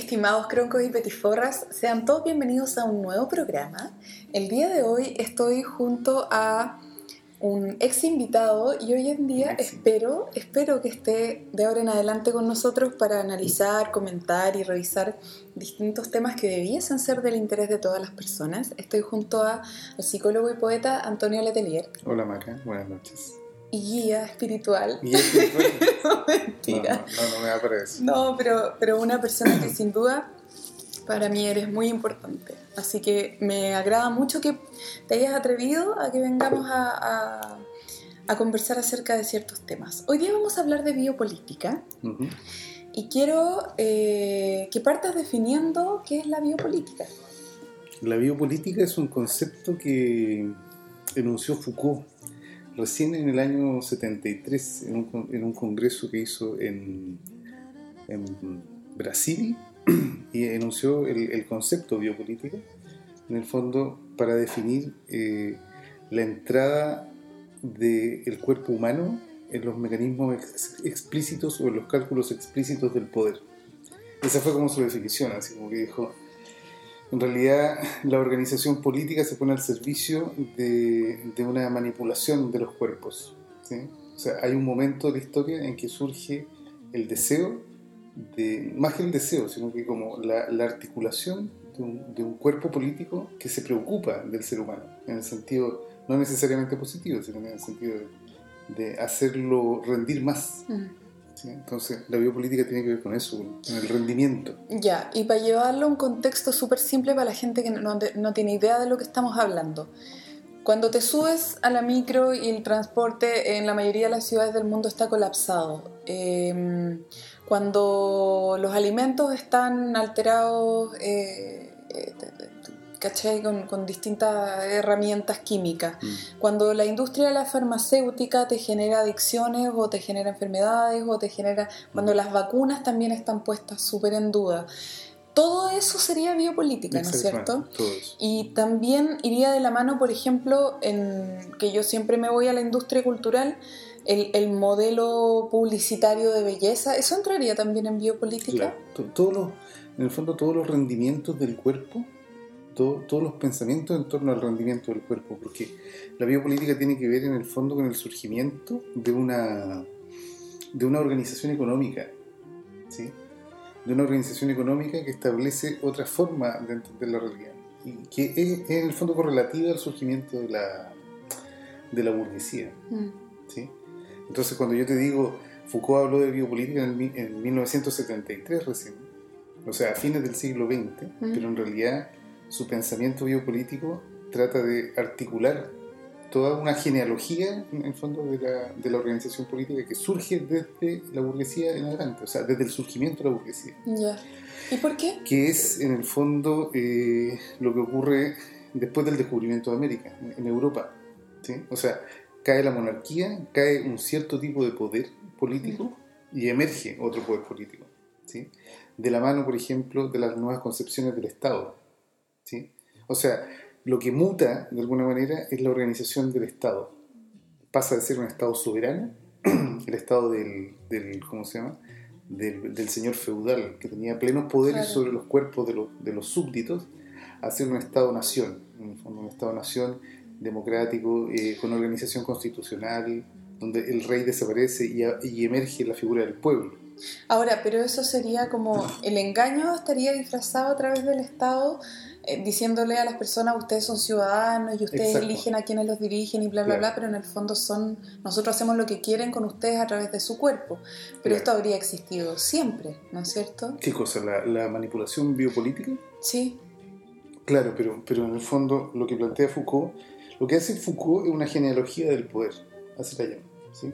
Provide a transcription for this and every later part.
Estimados croncos y petiforras, sean todos bienvenidos a un nuevo programa. El día de hoy estoy junto a un ex invitado y hoy en día espero que esté de ahora en adelante con nosotros para analizar, comentar y revisar distintos temas que debiesen ser del interés de todas las personas. Estoy junto al psicólogo y poeta Antonio Letelier. Hola Maca, buenas noches. Y guía espiritual. ¿Guía espiritual? No, mentira. No me da para eso. No, pero una persona que sin duda para mí eres muy importante. Así que me agrada mucho que te hayas atrevido a que vengamos a conversar acerca de ciertos temas. Hoy día vamos a hablar de biopolítica. Uh-huh. Y quiero que partas definiendo qué es la biopolítica. La biopolítica es un concepto que enunció Foucault recién en el año 73 en un congreso que hizo en Brasil, y enunció el concepto de biopolítica, en el fondo, para definir la entrada del cuerpo humano en los mecanismos explícitos o en los cálculos explícitos del poder. Esa fue como su definición, así como que dijo: en realidad la organización política se pone al servicio de una manipulación de los cuerpos, ¿sí? O sea, hay un momento de la historia en que surge el deseo, más que el deseo, sino que como la articulación de un cuerpo político que se preocupa del ser humano, en el sentido no necesariamente positivo, sino en el sentido de hacerlo rendir más. ¿Sí? Entonces la biopolítica tiene que ver con eso, con el rendimiento. Ya, y para llevarlo a un contexto súper simple para la gente que no tiene idea de lo que estamos hablando. Cuando te subes a la micro y el transporte en la mayoría de las ciudades del mundo está colapsado, cuando los alimentos están alterados, ¿cachai? Con distintas herramientas químicas. Cuando la industria de la farmacéutica te genera adicciones o te genera enfermedades o te genera... Cuando las vacunas también están puestas súper en duda. Todo eso sería biopolítica, ¿no es cierto? Todo eso. Y también iría de la mano, por ejemplo, en que yo siempre me voy a la industria cultural, el modelo publicitario de belleza, ¿eso entraría también en biopolítica? Claro. En el fondo, todos los rendimientos del cuerpo, todos los pensamientos en torno al rendimiento del cuerpo, porque la biopolítica tiene que ver en el fondo con el surgimiento de una organización económica, ¿sí? De una organización económica que establece otra forma de entender la realidad y que es en el fondo correlativa al surgimiento de la burguesía, ¿sí? Entonces, cuando yo te digo, Foucault habló de biopolítica en 1973 recién, o sea, a fines del siglo XX, pero en realidad su pensamiento biopolítico trata de articular toda una genealogía, en el fondo, de la organización política que surge desde la burguesía en adelante, o sea, desde el surgimiento de la burguesía. Ya. ¿Y por qué? Que es, en el fondo, lo que ocurre después del descubrimiento de América, en Europa, ¿sí? O sea, cae la monarquía, cae un cierto tipo de poder político y emerge otro poder político, ¿sí? De la mano, por ejemplo, de las nuevas concepciones del Estado, ¿sí? O sea, lo que muta de alguna manera es la organización del Estado. Pasa de ser un Estado soberano, el Estado del ¿cómo se llama? Del señor feudal, que tenía plenos poderes sobre los cuerpos de los súbditos, a ser un Estado-nación, en el fondo un Estado-nación democrático, con organización constitucional, donde el rey desaparece y emerge la figura del pueblo. Ahora, pero eso sería como el engaño, estaría disfrazado a través del Estado, diciéndole a las personas: ustedes son ciudadanos y ustedes eligen a quienes los dirigen y bla bla bla, pero en el fondo nosotros hacemos lo que quieren con ustedes a través de su cuerpo. Pero esto habría existido siempre, ¿no es cierto? ¿Qué cosa? ¿La manipulación biopolítica? Sí. Claro, pero en el fondo lo que plantea Foucault, lo que hace Foucault es una genealogía del poder, así la llama, ¿sí?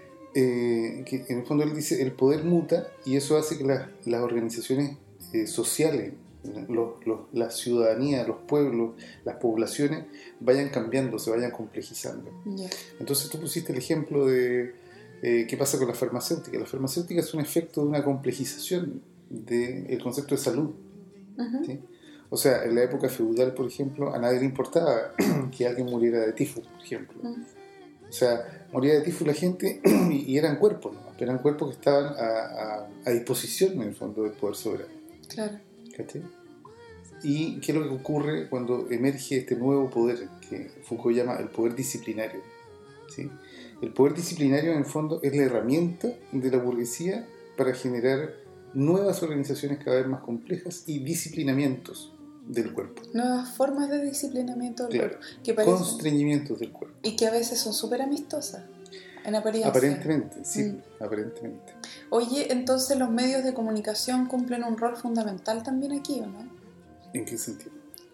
Que en el fondo él dice: el poder muta y eso hace que las organizaciones sociales, la ciudadanía, los pueblos, las poblaciones vayan cambiando, se vayan complejizando. Yeah. Entonces tú pusiste el ejemplo de qué pasa con la farmacéutica. La farmacéutica es un efecto de una complejización del concepto de salud, ¿sí? O sea, en la época feudal, por ejemplo, a nadie le importaba que alguien muriera de tifus, por ejemplo. O sea, moría de tifus la gente y eran cuerpos, ¿no? Eran cuerpos que estaban a disposición, en el fondo, del poder soberano. Claro. ¿Cachai? ¿Y qué es lo que ocurre cuando emerge este nuevo poder que Foucault llama el poder disciplinario? ¿Sí? El poder disciplinario, en el fondo, es la herramienta de la burguesía para generar nuevas organizaciones cada vez más complejas y disciplinamientos del cuerpo. Nuevas formas de disciplinamiento del Claro. cuerpo. Que parecen, Constreñimientos del cuerpo. y que a veces son súper amistosas, en apariencia. Aparentemente, sí, aparentemente. Oye, entonces los medios de comunicación cumplen un rol fundamental también aquí, ¿o no? ¿En qué sentido?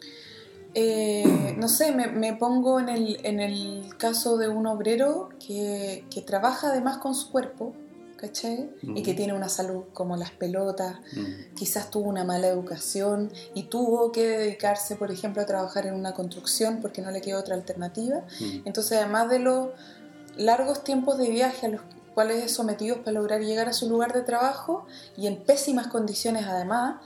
No sé, me pongo en el caso de un obrero que trabaja además con su cuerpo, ¿cachai? Y que tiene una salud como las pelotas, quizás tuvo una mala educación y tuvo que dedicarse, por ejemplo, a trabajar en una construcción porque no le quedó otra alternativa. Entonces, además de los largos tiempos de viaje a los cuales es sometido para lograr llegar a su lugar de trabajo y en pésimas condiciones además,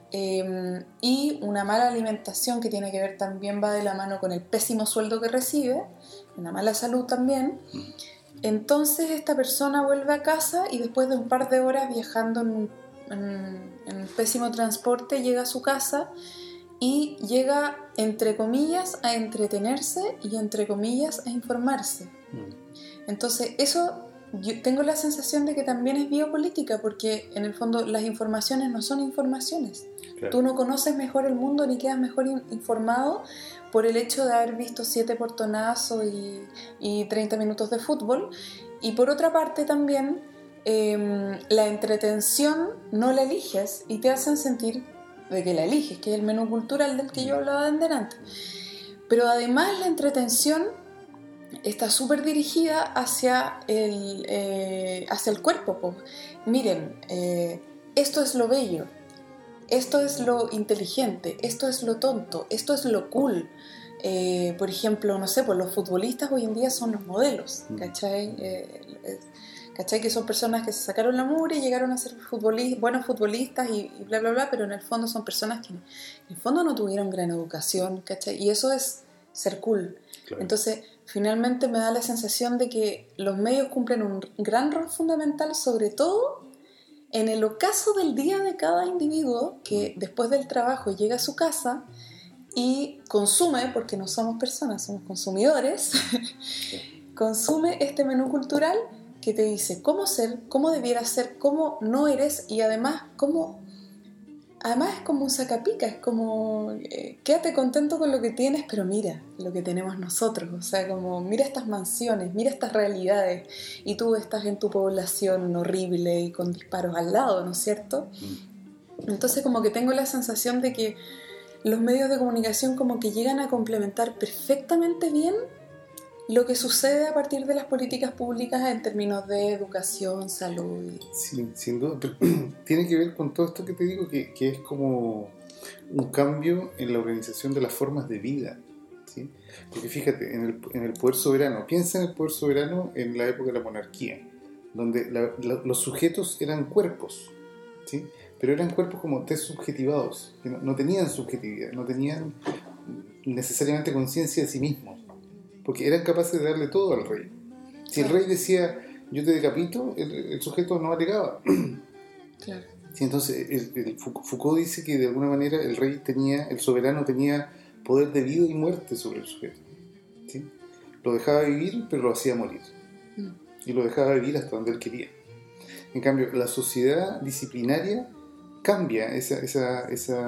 y una mala alimentación que tiene que ver también, va de la mano con el pésimo sueldo que recibe, una mala salud también. Entonces esta persona vuelve a casa y después de un par de horas viajando en un pésimo transporte llega a su casa y llega, entre comillas, a entretenerse y, entre comillas, a informarse. Entonces eso, yo tengo la sensación de que también es biopolítica, porque en el fondo las informaciones no son informaciones. Claro. Tú no conoces mejor el mundo ni quedas mejor informado por el hecho de haber visto 7 portonazos y 30 minutos de fútbol. Y por otra parte también la entretención no la eliges y te hacen sentir de que la eliges, que es el menú cultural del que yo hablaba de delante. Pero además la entretención está súper dirigida hacia el cuerpo. Pues. Miren, esto es lo bello, esto es lo inteligente, esto es lo tonto, esto es lo cool. Por ejemplo, no sé, pues los futbolistas hoy en día son los modelos, ¿cachai? ¿Cachai? Que son personas que se sacaron la mugre y llegaron a ser buenos futbolistas y bla, bla, bla, pero en el fondo son personas que en el fondo no tuvieron gran educación, ¿cachai? Y eso es ser cool. Claro. Entonces, finalmente me da la sensación de que los medios cumplen un gran rol fundamental, sobre todo en el ocaso del día de cada individuo que después del trabajo llega a su casa y consume, porque no somos personas, somos consumidores, consume este menú cultural que te dice cómo ser, cómo debieras ser, cómo no eres, y además es como un sacapica, es como quédate contento con lo que tienes, pero mira lo que tenemos nosotros, o sea, como mira estas mansiones, mira estas realidades, y tú estás en tu población horrible y con disparos al lado, ¿no es cierto? Entonces como que tengo la sensación de que los medios de comunicación como que llegan a complementar perfectamente bien lo que sucede a partir de las políticas públicas en términos de educación, salud. Sí, sin duda, pero tiene que ver con todo esto que te digo, que es como un cambio en la organización de las formas de vida, ¿sí? Porque fíjate, en el poder soberano, piensa en el poder soberano en la época de la monarquía, donde los sujetos eran cuerpos, ¿sí? Pero eran cuerpos como desubjetivados, que no tenían subjetividad, no tenían necesariamente conciencia de sí mismos, porque eran capaces de darle todo al rey. Si el rey decía, yo te decapito, el sujeto no alegaba. Claro. Sí, entonces, Foucault dice que de alguna manera el soberano tenía poder de vida y muerte sobre el sujeto. ¿Sí? Lo dejaba vivir, pero lo hacía morir. Y lo dejaba vivir hasta donde él quería. En cambio, la sociedad disciplinaria cambia esa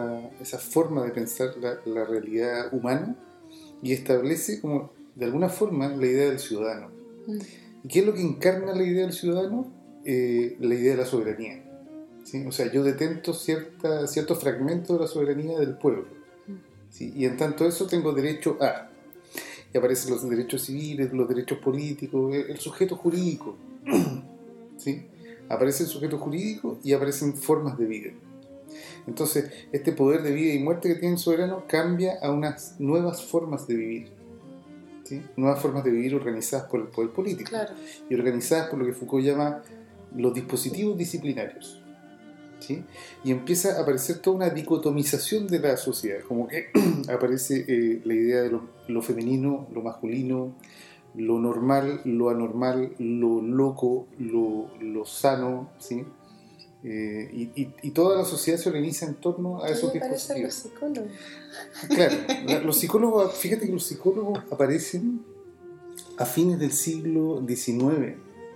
forma de pensar la realidad humana y establece como de alguna forma la idea del ciudadano. ¿Y qué es lo que encarna la idea del ciudadano? La idea de la soberanía, ¿sí? O sea, yo detento cierto fragmento de la soberanía del pueblo, ¿sí? Y en tanto eso tengo derecho a, y aparecen los derechos civiles, los derechos políticos, el sujeto jurídico, ¿sí? Aparece el sujeto jurídico y aparecen formas de vida. Entonces, este poder de vida y muerte que tiene el soberano cambia a unas nuevas formas de vivir. ¿Sí? Nuevas formas de vivir organizadas por el poder político. Claro. Y organizadas por lo que Foucault llama los dispositivos disciplinarios, ¿sí? Y empieza a aparecer toda una dicotomización de la sociedad, como que aparece la idea de lo femenino, lo masculino, lo normal, lo anormal, lo loco, lo sano, ¿sí? Y toda la sociedad se organiza en torno a esos dispositivos. Los psicólogos. Claro, los psicólogos, fíjate que los psicólogos aparecen a fines del siglo XIX.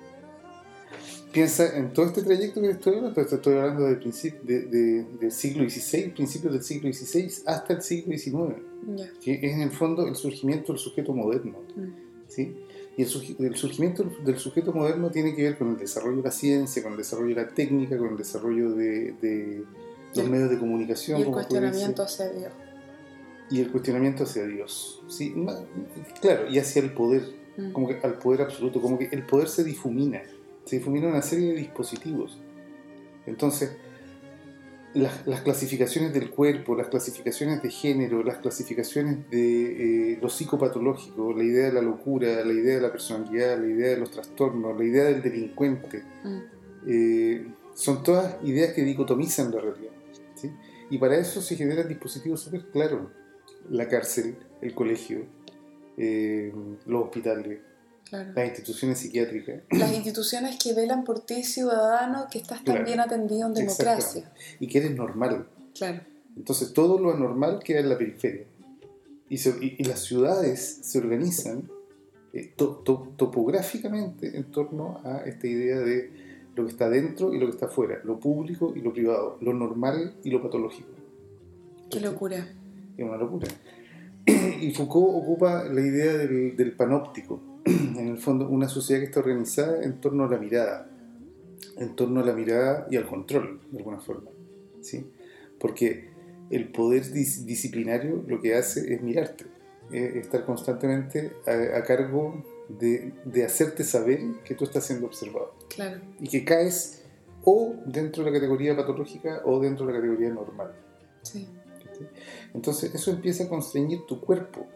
Piensa en todo este trayecto que estoy hablando del siglo XVI, principios del siglo XVI hasta el siglo XIX, que es en el fondo el surgimiento del sujeto moderno. ¿Sí? Y el surgimiento del sujeto moderno tiene que ver con el desarrollo de la ciencia, con el desarrollo de la técnica, con el desarrollo de los medios de comunicación. Y el cuestionamiento hacia Dios. Y el cuestionamiento hacia Dios. ¿Sí? Claro, y hacia el poder, como que al poder absoluto, como que el poder se difumina una serie de dispositivos. Entonces, las clasificaciones del cuerpo, las clasificaciones de género, las clasificaciones de lo psicopatológico, la idea de la locura, la idea de la personalidad, la idea de los trastornos, la idea del delincuente, son todas ideas que dicotomizan la realidad, ¿sí? Y para eso se generan dispositivos súper claros: la cárcel, el colegio, los hospitales, claro, las instituciones psiquiátricas. Las instituciones que velan por ti, ciudadano, que estás tan bien atendido en democracia. Y que eres normal. Claro. Entonces todo lo anormal queda en la periferia. Y las ciudades se organizan topográficamente en torno a esta idea de lo que está dentro y lo que está afuera, lo público y lo privado, lo normal y lo patológico. ¡Qué locura! Es una locura. Y Foucault ocupa la idea del panóptico. En el fondo, una sociedad que está organizada en torno a la mirada y al control, de alguna forma, ¿sí? Porque el poder disciplinario lo que hace es mirarte, estar constantemente a cargo de hacerte saber que tú estás siendo observado. Claro. Y que caes o dentro de la categoría patológica o dentro de la categoría normal. Sí. ¿Sí? Entonces eso empieza a constreñir tu cuerpo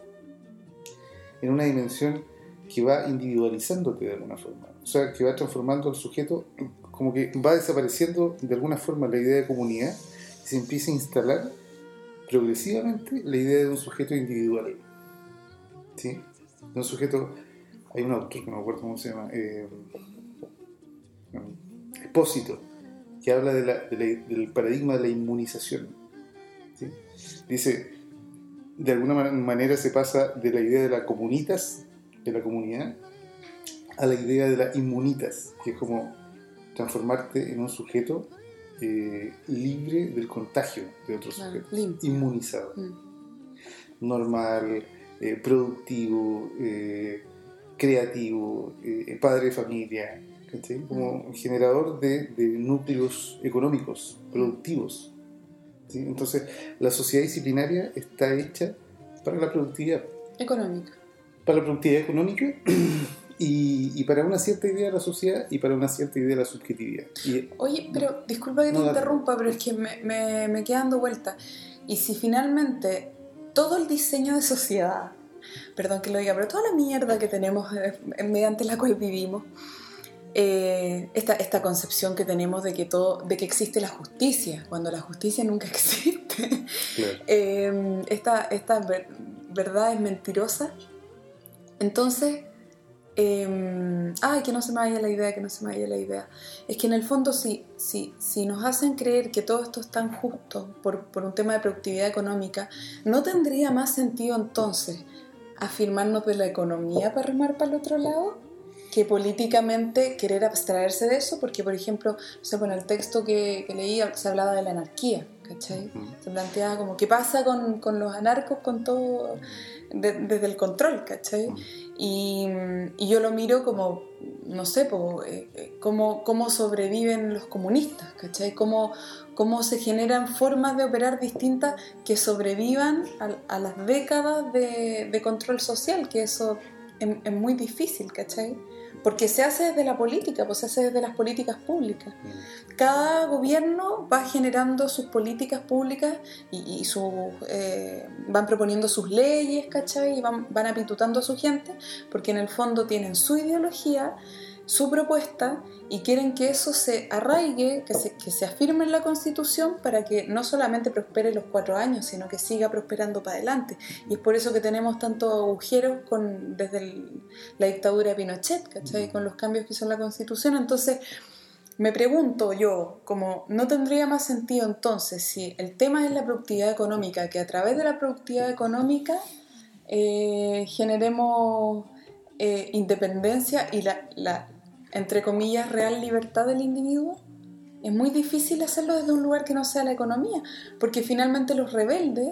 en una dimensión que va individualizándote de alguna forma, o sea, que va transformando al sujeto, como que va desapareciendo de alguna forma la idea de comunidad y se empieza a instalar progresivamente la idea de un sujeto individual, ¿sí? De un sujeto, hay un autor que no me acuerdo cómo se llama, Espósito, que habla del paradigma de la inmunización, ¿sí? Dice, de alguna manera se pasa de la idea de la comunitas, de la comunidad, a la idea de la inmunitas, que es como transformarte en un sujeto libre del contagio de otros sujetos, inmunizado, normal, productivo, creativo, padre de familia, ¿sí? Como generador de núcleos económicos, productivos, ¿sí? Entonces la sociedad disciplinaria está hecha para la productividad económica. Para la productividad económica y para una cierta idea de la sociedad y para una cierta idea de la subjetividad. Oye, pero disculpa que te interrumpa, pero es que me queda dando vuelta. Y si finalmente todo el diseño de sociedad, perdón que lo diga, pero toda la mierda que tenemos mediante la cual vivimos, esta concepción que tenemos de que existe la justicia, cuando la justicia nunca existe, claro. Esta verdad es mentirosa. Entonces, que no se me vaya la idea, es que en el fondo si nos hacen creer que todo esto es tan justo por un tema de productividad económica, ¿no tendría más sentido entonces afirmarnos de la economía para remar para el otro lado? Que políticamente querer abstraerse de eso, porque por ejemplo, no sé, en el texto que leí se hablaba de la anarquía, ¿cachai? Se planteaba como qué pasa con los anarcos, con todo desde el control, ¿cachai? Y yo lo miro como, no sé, cómo sobreviven los comunistas, ¿cachai? Cómo se generan formas de operar distintas que sobrevivan a las décadas de control social, que eso es muy difícil, ¿cachai? Porque se hace desde la política, pues se hace desde las políticas públicas. Cada gobierno va generando sus políticas públicas y van proponiendo sus leyes, ¿cachai? Y van apitutando a su gente, porque en el fondo tienen su ideología, su propuesta, y quieren que eso se arraigue, que se afirme en la Constitución para que no solamente prospere los 4 años, sino que siga prosperando para adelante. Y es por eso que tenemos tantos agujeros desde la dictadura de Pinochet, ¿cachai? Con los cambios que hizo en la Constitución. Entonces, me pregunto yo, como no tendría más sentido entonces si el tema es la productividad económica, que a través de la productividad económica generemos independencia y entre comillas, real libertad del individuo. Es muy difícil hacerlo desde un lugar que no sea la economía, porque finalmente los rebeldes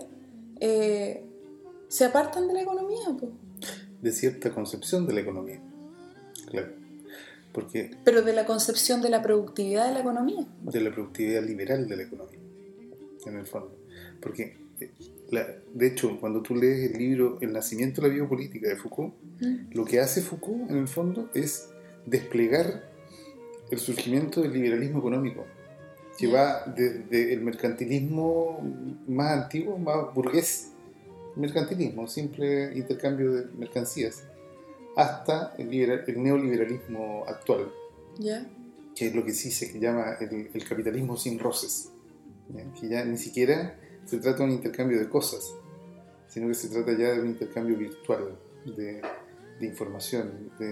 se apartan de la economía. Pues. De cierta concepción de la economía, claro. Pero de la concepción de la productividad de la economía. De la productividad liberal de la economía, en el fondo. Porque, de hecho, cuando tú lees el libro El nacimiento de la biopolítica de Foucault, lo que hace Foucault, en el fondo, es desplegar el surgimiento del liberalismo económico, que va desde el mercantilismo más antiguo, más burgués, mercantilismo, simple intercambio de mercancías, hasta el neoliberalismo actual, que es lo que sí se llama el capitalismo sin roces, que ya ni siquiera se trata de un intercambio de cosas, sino que se trata ya de un intercambio virtual de información,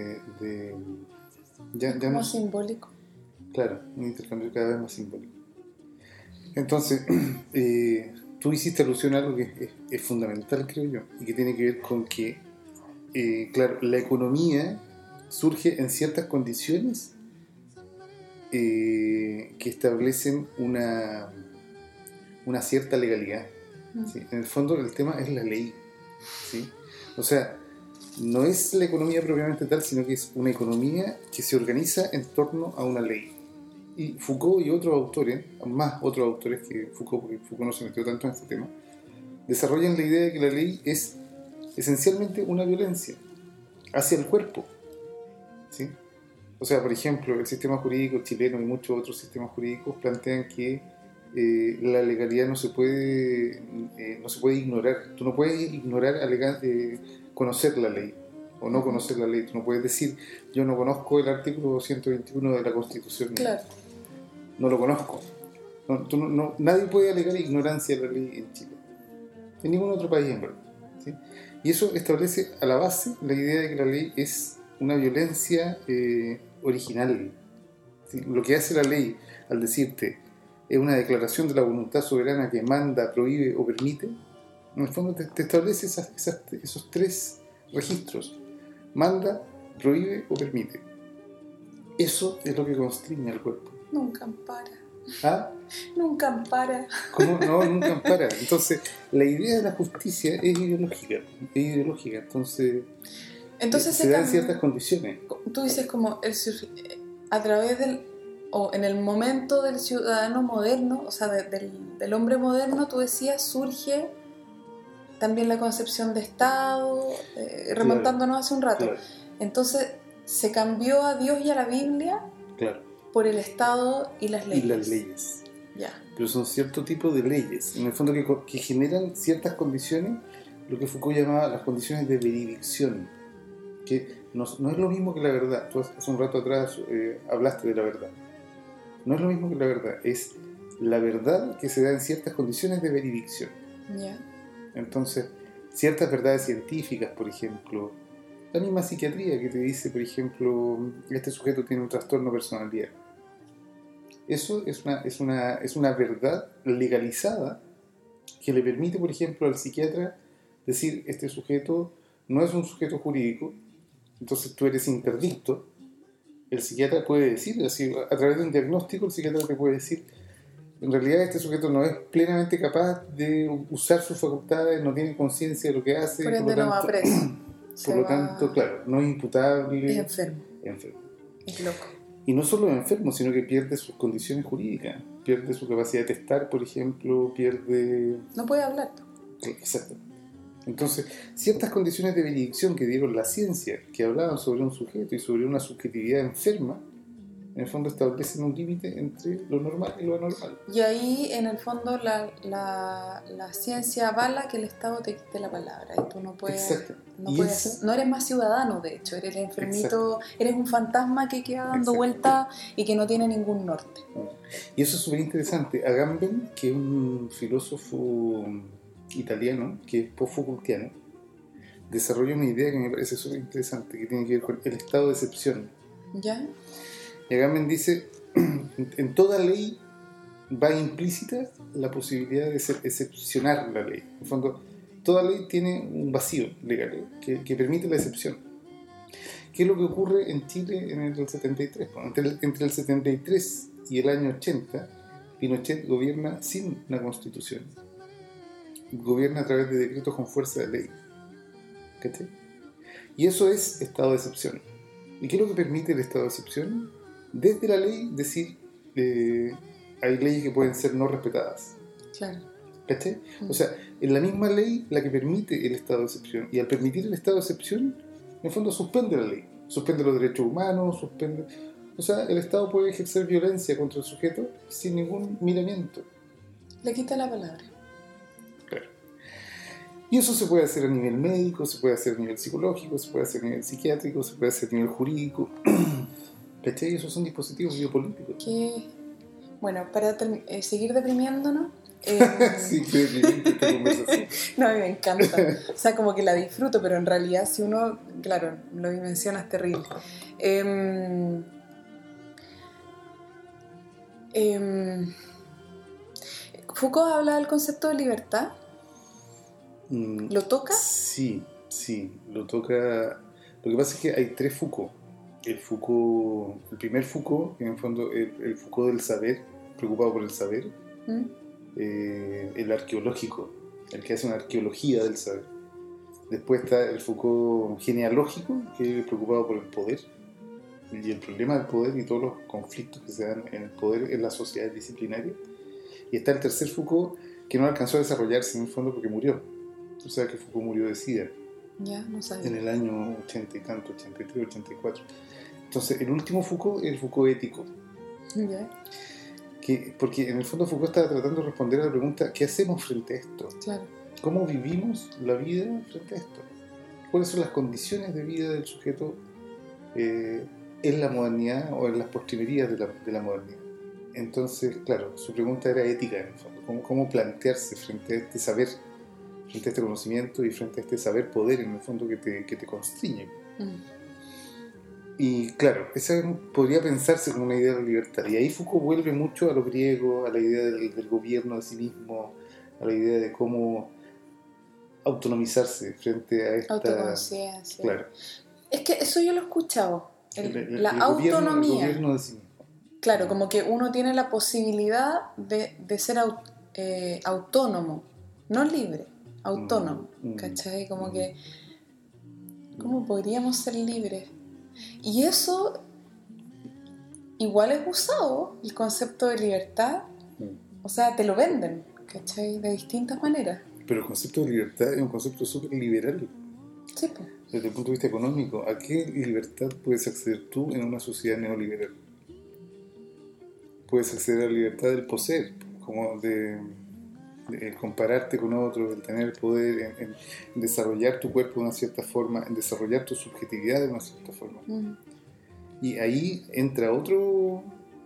ya más simbólico. Claro, un intercambio cada vez más simbólico. Entonces, tú hiciste alusión a algo que es fundamental, creo yo, y que tiene que ver con que, claro, la economía surge en ciertas condiciones que establecen una cierta legalidad. ¿Sí? En el fondo, el tema es la ley. ¿Sí? O sea, no es la economía propiamente tal, sino que es una economía que se organiza en torno a una ley. Y Foucault y otros autores, más otros autores que Foucault, porque Foucault no se metió tanto en este tema, desarrollan la idea de que la ley es esencialmente una violencia hacia el cuerpo. ¿Sí? O sea, por ejemplo, el sistema jurídico chileno y muchos otros sistemas jurídicos plantean que la legalidad no se puede ignorar. Tú no puedes ignorar conocer la ley o no conocer la ley. Tú no puedes decir, yo no conozco el artículo 221 de la Constitución. Claro. No lo conozco. Nadie puede alegar ignorancia de la ley en Chile. En ningún otro país, en verdad. ¿Sí? Y eso establece a la base la idea de que la ley es una violencia original. ¿Sí? Lo que hace la ley al decirte es una declaración de la voluntad soberana que manda, prohíbe o permite, en el fondo te establece esos tres registros: manda, prohíbe o permite. Eso es lo que constriñe al cuerpo. Nunca ampara. ¿Ah? Nunca ampara. ¿Cómo? No, nunca ampara. Entonces, la idea de la justicia es ideológica. Entonces se da en ciertas condiciones. Tú dices como a través o en el momento del ciudadano moderno, o sea, del hombre moderno, tú decías, surge también la concepción de Estado, remontándonos hace un rato. Claro. Entonces, se cambió a Dios y a la Biblia por el Estado y las leyes. Y las leyes. Ya. Pero son cierto tipo de leyes, en el fondo que generan ciertas condiciones, lo que Foucault llamaba las condiciones de veredicción, que no es lo mismo que la verdad. Tú hace un rato atrás hablaste de la verdad. No es lo mismo que la verdad, es la verdad que se da en ciertas condiciones de veredicción. Ya. Entonces, ciertas verdades científicas, por ejemplo, la misma psiquiatría que te dice, por ejemplo, este sujeto tiene un trastorno de personalidad. Eso es una verdad legalizada que le permite, por ejemplo, al psiquiatra decir, este sujeto no es un sujeto jurídico, entonces tú eres interdicto. El psiquiatra puede decir, así, a través de un diagnóstico, el psiquiatra te puede decir, en realidad este sujeto no es plenamente capaz de usar sus facultades, no tiene conciencia de lo que hace. Por ende no va preso. Por lo tanto, claro, no es imputable. Es enfermo. Es loco. Y no solo es enfermo, sino que pierde sus condiciones jurídicas, pierde su capacidad de testar, por ejemplo, pierde... No puede hablar. Exacto. Entonces, ciertas condiciones de veredicción que dieron la ciencia, que hablaban sobre un sujeto y sobre una subjetividad enferma, en el fondo establecen un límite entre lo normal y lo anormal. Y ahí, en el fondo, la ciencia avala que el Estado te quite la palabra y tú no puedes... No eres más ciudadano, de hecho, eres el enfermito, eres un fantasma que queda dando vueltas y que no tiene ningún norte. Y eso es súper interesante. Agamben, que es un filósofo italiano, que es post-Foucaultiano, desarrolla una idea que me parece súper interesante, que tiene que ver con el estado de excepción. ¿Ya? Y Agamben dice, en toda ley va implícita la posibilidad de excepcionar la ley. En el fondo, toda ley tiene un vacío legal que permite la excepción. ¿Qué es lo que ocurre en Chile en el 73? Bueno, entre el 73 y el año 80, Pinochet gobierna sin una constitución. Gobierna a través de decretos con fuerza de ley. ¿Cachai? Y eso es estado de excepción. ¿Y qué es lo que permite el estado de excepción? Desde la ley decir, hay leyes que pueden ser no respetadas. Claro. ¿Cachai? O sea, en la misma ley la que permite el estado de excepción. Y al permitir el estado de excepción, en el fondo suspende la ley. Suspende los derechos humanos, suspende... O sea, el Estado puede ejercer violencia contra el sujeto sin ningún miramiento. Le quita la palabra. Claro. Y eso se puede hacer a nivel médico, se puede hacer a nivel psicológico, se puede hacer a nivel psiquiátrico, se puede hacer a nivel jurídico. ¿Cachai? Esos son dispositivos biopolíticos. Bueno, para seguir deprimiéndonos... Sí, qué deprimente esta conversación. No, a mí me encanta. O sea, como que la disfruto, pero en realidad si uno, claro, lo dimensiona es terrible. Foucault habla del concepto de libertad. ¿Lo toca? Sí, lo toca. Lo que pasa es que hay tres Foucault. El primer Foucault, que en el fondo el Foucault del saber, preocupado por el saber. El arqueológico, el que hace una arqueología del saber. Después está el Foucault genealógico, que es preocupado por el poder y el problema del poder y todos los conflictos que se dan en el poder en las sociedades disciplinarias. Y está el tercer Foucault, que no alcanzó a desarrollarse en el fondo porque murió. O sea que Foucault murió de SIDA. Ya, no sabía. En el año 80 y tanto, 83, 84. Entonces, el último Foucault es el Foucault ético. Ya. Porque en el fondo Foucault estaba tratando de responder a la pregunta: ¿qué hacemos frente a esto? Claro. ¿Cómo vivimos la vida frente a esto? ¿Cuáles son las condiciones de vida del sujeto en la modernidad o en las postrimerías de la modernidad? Entonces, claro, su pregunta era ética en el fondo. ¿Cómo plantearse frente a este saber, frente a este conocimiento y frente a este saber poder en el fondo que te constriñe? Y claro, esa podría pensarse como una idea de la libertad. Y ahí Foucault vuelve mucho a lo griego, a la idea del gobierno de sí mismo, a la idea de cómo autonomizarse frente a esta... Autoconciencia. Claro. Es que eso yo lo he escuchado. La el autonomía. El gobierno de sí mismo. Claro, como que uno tiene la posibilidad de ser autónomo, no libre, autónomo. ¿Cachai? Como que... ¿Cómo podríamos ser libres? Y eso igual es usado, el concepto de libertad. O sea, te lo venden, ¿cachai? De distintas maneras. Pero el concepto de libertad es un concepto súper liberal. Sí, pues. Desde el punto de vista económico, ¿a qué libertad puedes acceder tú en una sociedad neoliberal? Puedes acceder a la libertad del poseer, como de compararte con otros, de tener el poder en desarrollar tu cuerpo de una cierta forma, en desarrollar tu subjetividad de una cierta forma. Y ahí entra otro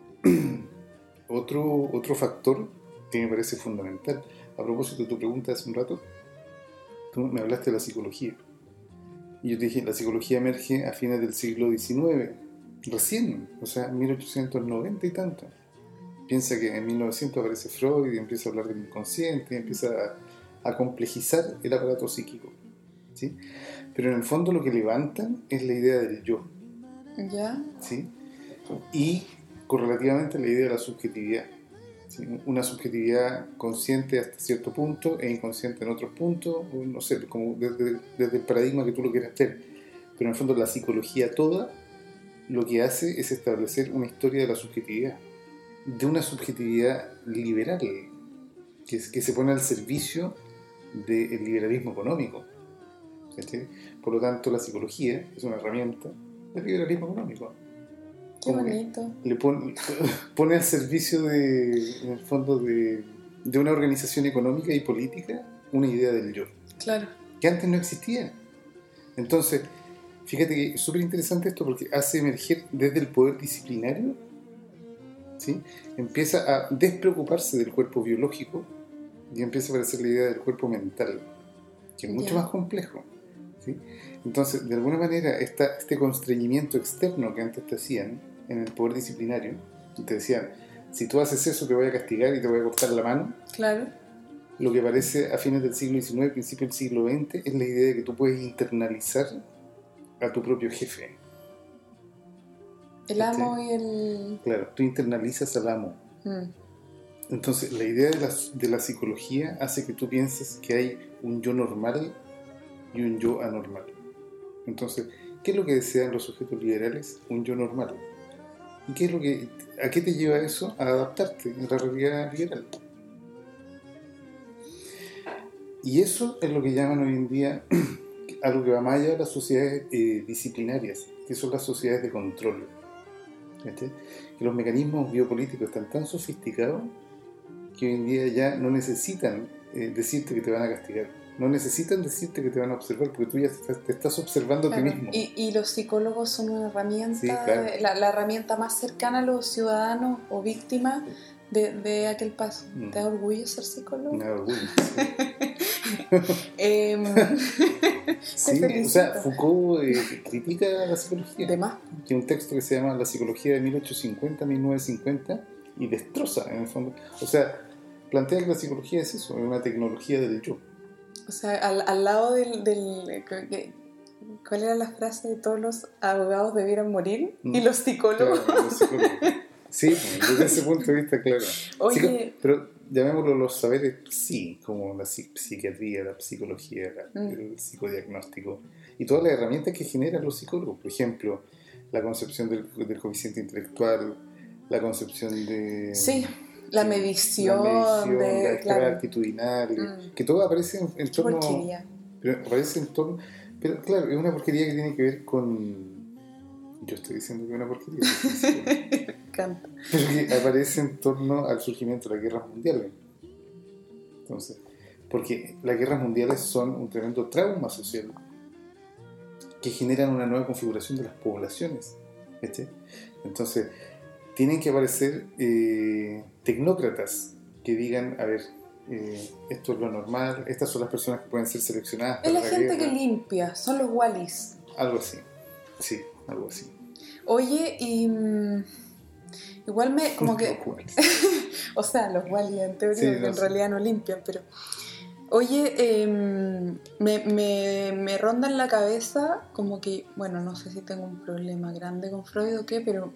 factor que me parece fundamental. A propósito de tu pregunta hace un rato, tú me hablaste de la psicología. Y yo te dije, la psicología emerge a fines del siglo XIX, recién, o sea, 1890 y tanto. Piensa que en 1900 aparece Freud y empieza a hablar del inconsciente, y empieza a complejizar el aparato psíquico, ¿sí? Pero en el fondo lo que levantan es la idea del yo, ¿ya? ¿sí? Y correlativamente la idea de la subjetividad, ¿sí? Una subjetividad consciente hasta cierto punto e inconsciente en otros puntos, no sé, como desde el paradigma que tú lo quieras ver. Pero en el fondo la psicología toda lo que hace es establecer una historia de la subjetividad, de una subjetividad liberal que se pone al servicio del liberalismo económico. ¿Sí? Por lo tanto, la psicología es una herramienta del liberalismo económico. Qué bonito. Le pone al servicio en el fondo de una organización económica y política una idea del yo. Claro. Que antes no existía. Entonces, fíjate que es súper interesante esto porque hace emerger desde el poder disciplinario, ¿sí? Empieza a despreocuparse del cuerpo biológico y empieza a aparecer la idea del cuerpo mental, que es mucho más complejo, ¿sí? Entonces, de alguna manera, este constreñimiento externo que antes te hacían en el poder disciplinario te decían, si tú haces eso te voy a castigar y te voy a cortar la mano. Claro. Lo que aparece a fines del siglo XIX, principio del siglo XX, es la idea de que tú puedes internalizar a tu propio jefe. El amo y el... Claro, tú internalizas al amo. Entonces, la idea de la psicología hace que tú pienses que hay un yo normal y un yo anormal. Entonces, ¿qué es lo que desean los sujetos liberales? Un yo normal. ¿Y a qué te lleva eso? A adaptarte en la realidad liberal. Y eso es lo que llaman hoy en día algo que va más allá de las sociedades disciplinarias, que son las sociedades de control. ¿Viste? Que los mecanismos biopolíticos están tan sofisticados que hoy en día ya no necesitan decirte que te van a castigar. No necesitan decirte que te van a observar, porque tú ya te estás observando a ti mismo. Y los psicólogos son una herramienta, sí, claro. la herramienta más cercana a los ciudadanos o víctimas de aquel paso. ¿Te da orgullo ser psicólogo? Me da orgullo, sí. Sí, o sea, Foucault critica la psicología. De más. Tiene un texto que se llama La psicología de 1850-1950 y destroza, en el fondo. O sea, plantea que la psicología es eso, es una tecnología del yo. O sea, al lado del ¿cuál era la frase de todos los abogados debieran morir? ¿Y los psicólogos? Claro, los psicólogos. Sí, desde ese punto de vista, claro. Oye, sí, pero llamémoslo los saberes, sí, como la psiquiatría, la psicología, el psicodiagnóstico y todas las herramientas que generan los psicólogos. Por ejemplo, la concepción del coeficiente intelectual, la concepción de... Sí. La medición, la escala actitudinal, que todo aparece en torno... Porquería. Pero aparece en torno... Pero claro, es una porquería que tiene que ver con... Yo estoy diciendo que es una porquería. Canta. Pero que aparece en torno al surgimiento de las guerras mundiales. Entonces, porque las guerras mundiales son un tremendo trauma social que generan una nueva configuración de las poblaciones. ¿Viste? Entonces... tienen que aparecer tecnócratas que digan, a ver, esto es lo normal, estas son las personas que pueden ser seleccionadas para la gente guerra. Que limpia, son los Wallis. Algo así, sí, algo así. Oye, y igual me, como que... o sea, los Wallis en teoría, sí, que en realidad no limpian, pero... Oye, me ronda en la cabeza como que, bueno, no sé si tengo un problema grande con Freud o qué, pero...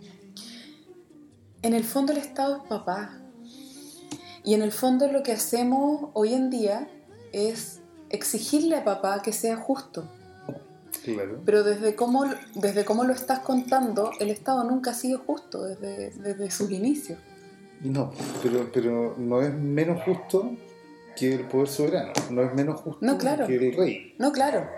En el fondo el Estado es papá. Y en el fondo lo que hacemos hoy en día es exigirle a papá que sea justo. Claro. Pero desde cómo lo estás contando, el Estado nunca ha sido justo desde sus inicios. No, pero no es menos justo que el poder soberano. No es menos justo que el rey. No, claro.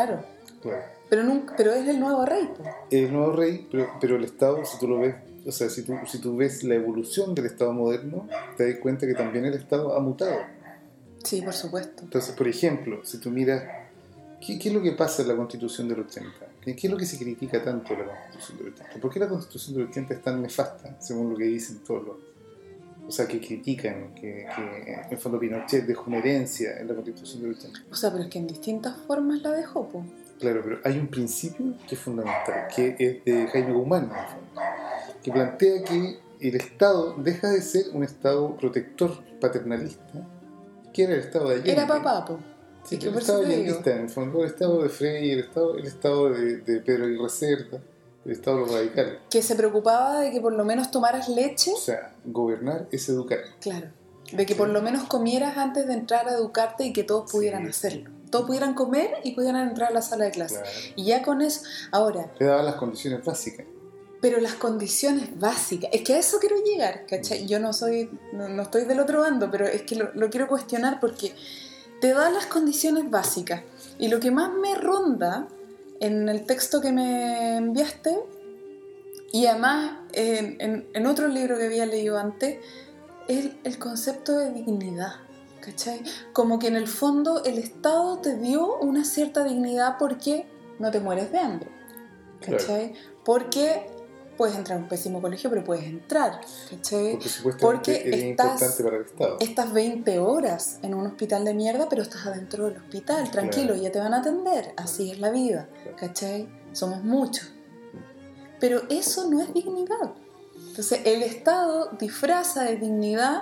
Pero es el nuevo rey. Pues. Es el nuevo rey, pero el Estado, si tú lo ves, o sea, si tú ves la evolución del Estado moderno, te das cuenta que también el Estado ha mutado. Sí, por supuesto. Entonces, por ejemplo, si tú miras, ¿qué es lo que pasa en la Constitución del 80? ¿Qué es lo que se critica tanto de la Constitución del 80? ¿Por qué la Constitución del 80 es tan nefasta, según lo que dicen todos los... O sea, que critican, que en el fondo Pinochet dejó una herencia en la Constitución del 80? O sea, pero es que en distintas formas la dejó, pues. Claro, pero hay un principio que es fundamental, que es de Jaime Guzmán, en el fondo, que plantea que el Estado deja de ser un Estado protector paternalista, que era el Estado de Allende. Era papá, po. Sí, el Estado allendista, en el fondo, el Estado de Frey, el Estado de Pedro Aguirre Cerda, el Estado de los radicales. Que se preocupaba de que por lo menos tomaras leche. O sea, gobernar es educar. Claro, de que por lo menos comieras antes de entrar a educarte y que todos pudieran hacerlo. Todos pudieran comer y pudieran entrar a la sala de clase. Claro. Y ya con eso, ahora... Te daban las condiciones básicas. Pero las condiciones básicas, es que a eso quiero llegar, ¿cachai? Yo no estoy del otro bando, pero es que lo quiero cuestionar porque te da las condiciones básicas. Y lo que más me ronda en el texto que me enviaste, y además en otro libro que había leído antes, es el concepto de dignidad, ¿cachai? Como que en el fondo el Estado te dio una cierta dignidad porque no te mueres de hambre, ¿cachai? Claro. Porque puedes entrar a un pésimo colegio, pero puedes entrar, ¿cachai? Porque es importante para el Estado. Estás 20 horas en un hospital de mierda, pero estás adentro del hospital, tranquilo, claro. Ya te van a atender, así es la vida, ¿cachai? Somos muchos. Pero eso no es dignidad. Entonces el Estado disfraza de dignidad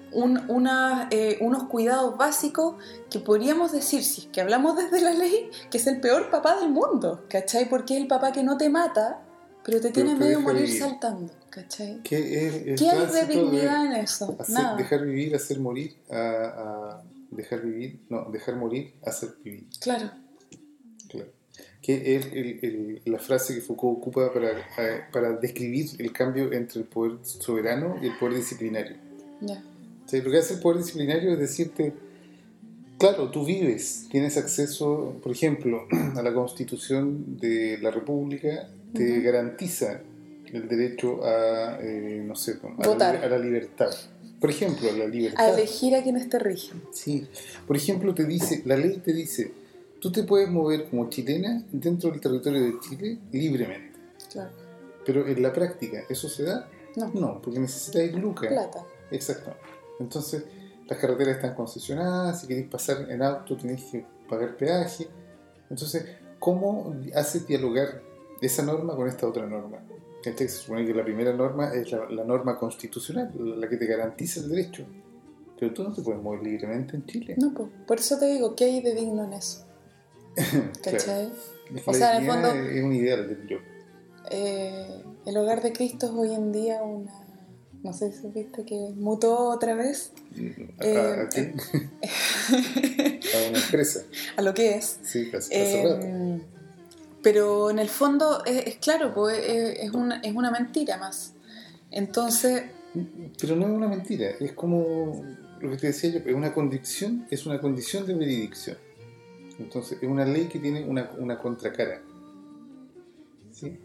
unos cuidados básicos que podríamos decir, si es que hablamos desde la ley, que es el peor papá del mundo, ¿cachai? Porque es el papá que no te mata, pero te tiene medio morir vivir. saltando, ¿cachai? ¿Qué hay de dignidad en eso? Nada. Dejar vivir, hacer morir, dejar vivir, no, dejar morir, hacer vivir. Claro. Que es la frase que Foucault ocupa para describir el cambio entre el poder soberano y el poder disciplinario. Yeah. O sea, lo que hace el poder disciplinario es decirte, claro, tú vives, tienes acceso, por ejemplo, a la Constitución de la República, te garantiza el derecho a, no sé, votar, a la libertad. Por ejemplo, a la libertad. A elegir a quienes te rigen. Sí. Por ejemplo, la ley te dice, tú te puedes mover como chilena dentro del territorio de Chile libremente. Claro. Pero en la práctica, ¿eso se da? No. No, porque necesitas lucas. Plata. Exacto. Entonces, las carreteras están concesionadas, si queréis pasar en auto tenéis que pagar peaje. Entonces, ¿cómo haces dialogar esa norma con esta otra norma? Se supone que la primera norma es la norma constitucional, la que te garantiza el derecho. Pero tú no te puedes mover libremente en Chile. No, pues, por eso te digo, ¿qué hay de digno en eso? ¿Cachai? Claro. O sea, en el fondo es un ideal del yo. El hogar de Cristo es hoy en día una... No sé si viste que mutó otra vez. ¿A qué? A una empresa. A lo que es. Sí, casi hace rato. Pero en el fondo es claro, pues, es una mentira más. Entonces... Pero no es una mentira, es como lo que te decía yo, es una condición de veredicción. Entonces, es una ley que tiene una contracara. ¿Sí?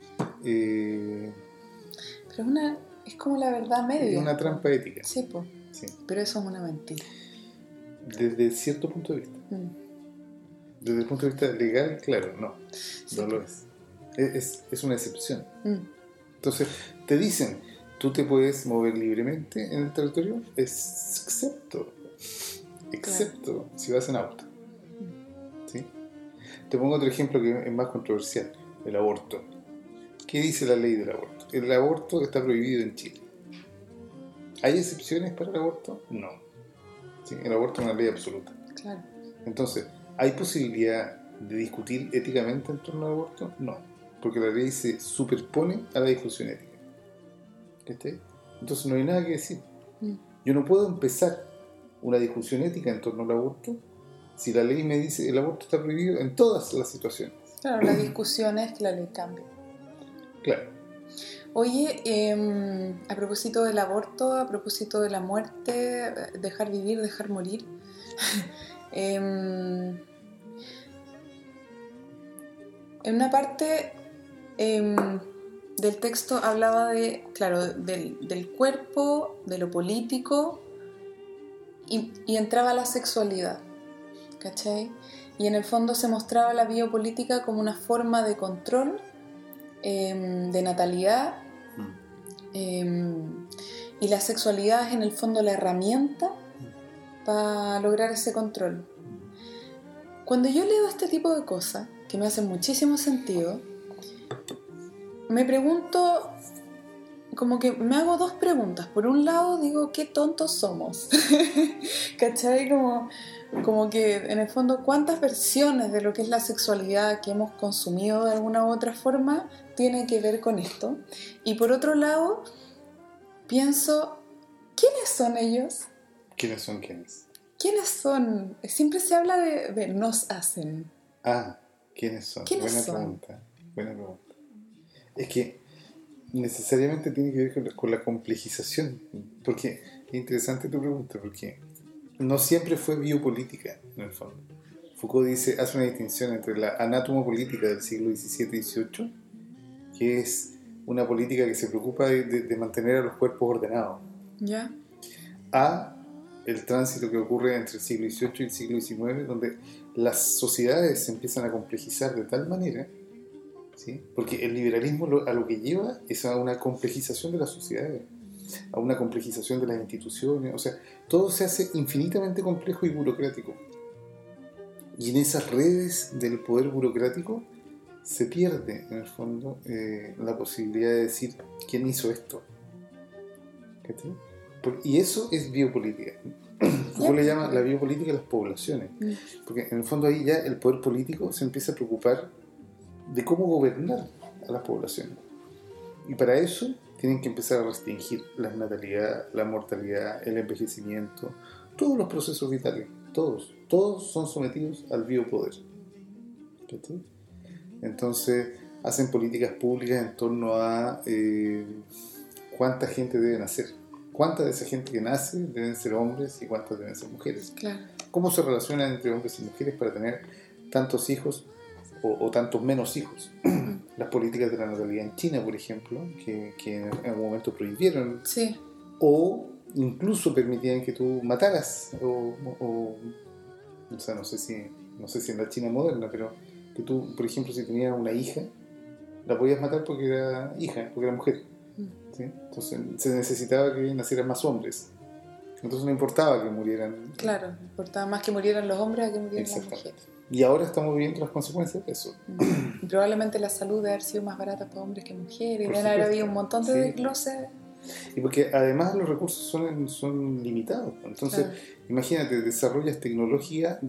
Pero es como la verdad media. Es una trampa ética. Sí, pues. Sí. Pero eso es una mentira. Desde cierto punto de vista. Desde el punto de vista legal, claro, no. Sí, no lo es. Es una excepción. Entonces, te dicen, tú te puedes mover libremente en el territorio, excepto claro, si vas en auto. ¿Sí? Te pongo otro ejemplo que es más controversial, el aborto. ¿Qué dice la ley del aborto? El aborto está prohibido en Chile. ¿Hay excepciones para el aborto? No. ¿Sí? El aborto es una ley absoluta. Claro. Entonces, ¿hay posibilidad de discutir éticamente en torno al aborto? No, porque la ley se superpone a la discusión ética. ¿Está? Entonces no hay nada que decir. Yo no puedo empezar una discusión ética en torno al aborto si la ley me dice el aborto está prohibido en todas las situaciones. Claro, la discusión es que la ley cambie. Claro. Oye, a propósito del aborto, a propósito de la muerte, dejar vivir, dejar morir, en una parte del texto hablaba del cuerpo, de lo político y entraba la sexualidad, ¿cachai? Y en el fondo se mostraba la biopolítica como una forma de control, de natalidad, y la sexualidad es en el fondo la herramienta para lograr ese control. Cuando yo leo este tipo de cosas, que me hacen muchísimo sentido, me pregunto, como que me hago dos preguntas. Por un lado digo, qué tontos somos. ¿Cachai? Como que en el fondo, ¿cuántas versiones de lo que es la sexualidad que hemos consumido de alguna u otra forma tienen que ver con esto? Y por otro lado, pienso, ¿quiénes son ellos? ¿Quiénes son quiénes? ¿Quiénes son? Siempre se habla de nos hacen. ¿Quiénes son? ¿Quiénes son? Buena pregunta. Es que necesariamente tiene que ver con la complejización, porque es interesante tu pregunta, porque no siempre fue biopolítica en el fondo. Foucault hace una distinción entre la anatomopolítica del siglo XVII y XVIII, que es una política que se preocupa de mantener a los cuerpos ordenados, ¿ya? A el tránsito que ocurre entre el siglo XVIII y el siglo XIX, donde las sociedades se empiezan a complejizar de tal manera, ¿sí? Porque el liberalismo a lo que lleva es a una complejización de las sociedades, a una complejización de las instituciones, o sea, todo se hace infinitamente complejo y burocrático. Y en esas redes del poder burocrático se pierde, en el fondo, la posibilidad de decir quién hizo esto. ¿Cachai? Y eso es biopolítica. Foucault le llama la biopolítica a las poblaciones. Porque en el fondo ahí ya el poder político se empieza a preocupar de cómo gobernar a las poblaciones. Y para eso tienen que empezar a restringir la natalidad, la mortalidad, el envejecimiento, todos los procesos vitales, todos son sometidos al biopoder. ¿Cachai? Entonces hacen políticas públicas en torno a cuánta gente debe nacer, cuánta de esa gente que nace deben ser hombres y cuántas deben ser mujeres. Claro. Cómo se relacionan entre hombres y mujeres para tener tantos hijos o tantos menos hijos. Las políticas de la natalidad en China, por ejemplo, que en algún momento prohibieron, sí, o incluso permitían que tú mataras o sea, no sé si en la China moderna, pero que tú, por ejemplo, si tenías una hija, la podías matar porque era hija, porque era mujer, ¿sí? Entonces se necesitaba que nacieran más hombres, entonces no importaba que murieran. Claro, importaba más que murieran los hombres a que murieran las mujeres. Y ahora estamos viviendo las consecuencias de eso. Y probablemente la salud debe haber sido más barata para hombres que mujeres, y debe haber habido un montón de desgloses. Y porque además los recursos son limitados. Entonces, claro, imagínate, desarrollas tecnología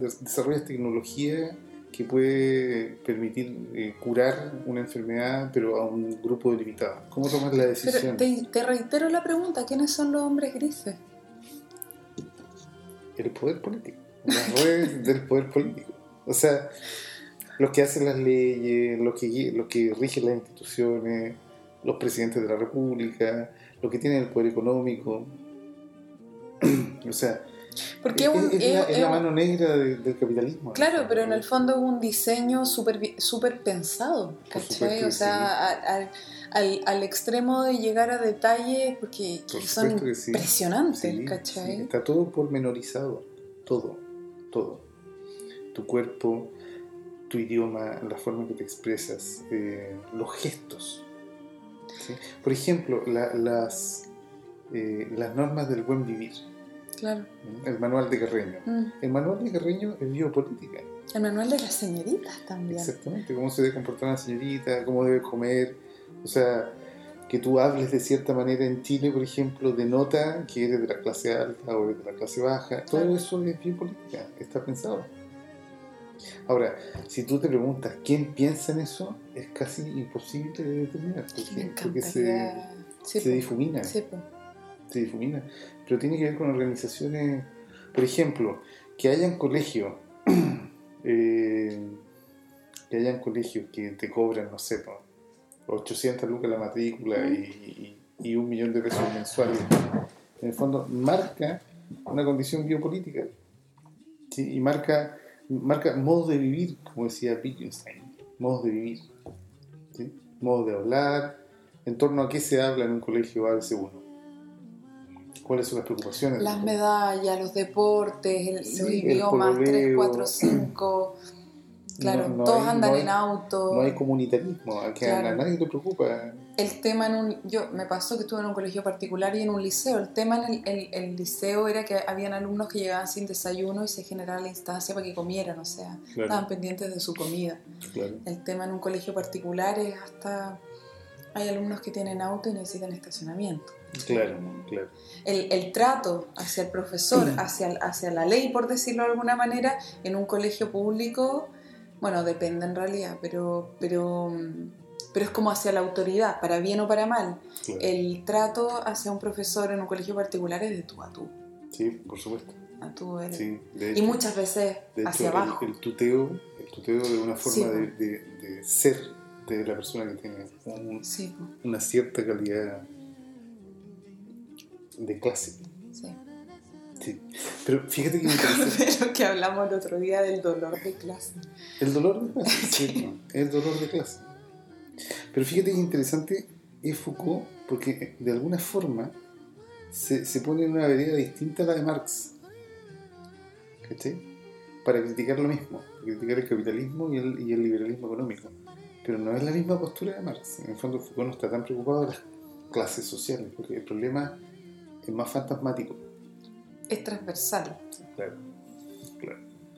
que puede permitir curar una enfermedad, pero a un grupo delimitado. ¿Cómo tomas la decisión? Pero te reitero la pregunta, ¿quiénes son los hombres grises? El poder político, las redes del poder político. O sea, los que hacen las leyes, los que rigen las instituciones, los presidentes de la república, los que tienen el poder económico. O sea, porque es la mano negra del capitalismo. Claro, pero en el fondo es un diseño súper pensado, ¿cachai? O sea, sí, al extremo de llegar a detalles porque son impresionantes, sí, ¿cachai? Sí, está todo pormenorizado, todo. Tu cuerpo, tu idioma, la forma en que te expresas, los gestos, ¿sí? Por ejemplo, las normas del buen vivir. Claro. El manual de Carreño. El manual de Carreño es biopolítica. El manual de las señoritas también. Exactamente, cómo se debe comportar una señorita, cómo debe comer. O sea, que tú hables de cierta manera en Chile, por ejemplo, denota que eres de la clase alta o eres de la clase baja. Claro. Todo eso es biopolítica, está pensado. Ahora, si tú te preguntas quién piensa en eso, es casi imposible de determinar, porque se difumina. Sí, se difumina. Pero tiene que ver con organizaciones, por ejemplo, que hayan colegios que te cobran, no sé, 800 lucas la matrícula y $1.000.000 de pesos mensuales. En el fondo marca una condición biopolítica, ¿sí? Y marca modos de vivir, como decía Wittgenstein, modos de vivir, ¿sí? Modos de hablar, en torno a qué se habla en un colegio ABC1. ¿Cuáles son las preocupaciones? Las medallas, los deportes, los idiomas, 3, 4, 5. Claro, todos andan en auto. No hay comunitarismo, claro. A nadie le preocupa. El tema me pasó que estuve en un colegio particular y en un liceo. El tema en el liceo era que habían alumnos que llegaban sin desayuno y se generaba la instancia para que comieran, o sea, claro, estaban pendientes de su comida. Claro. El tema en un colegio particular es hasta hay alumnos que tienen auto y necesitan estacionamiento. Claro. El trato hacia el profesor, hacia la ley, por decirlo de alguna manera, en un colegio público, bueno, depende en realidad, pero es como hacia la autoridad, para bien o para mal. Claro. El trato hacia un profesor en un colegio particular es de tú a tú. Sí, por supuesto. A tú eres. Sí, y muchas veces hacia abajo. El tuteo de una forma de ser de la persona que tiene una cierta calidad de clase. Sí. Pero fíjate que me interesa. Pero que hablamos el otro día del dolor de clase. El dolor de clase, sí. El dolor de clase. Pero fíjate que interesante es Foucault, porque de alguna forma se pone en una vereda distinta a la de Marx. ¿Cachai? Para criticar lo mismo, para criticar el capitalismo y el liberalismo económico. Pero no es la misma postura de Marx. En el fondo Foucault no está tan preocupado de las clases sociales, porque el problema es más fantasmático. Es transversal. Claro.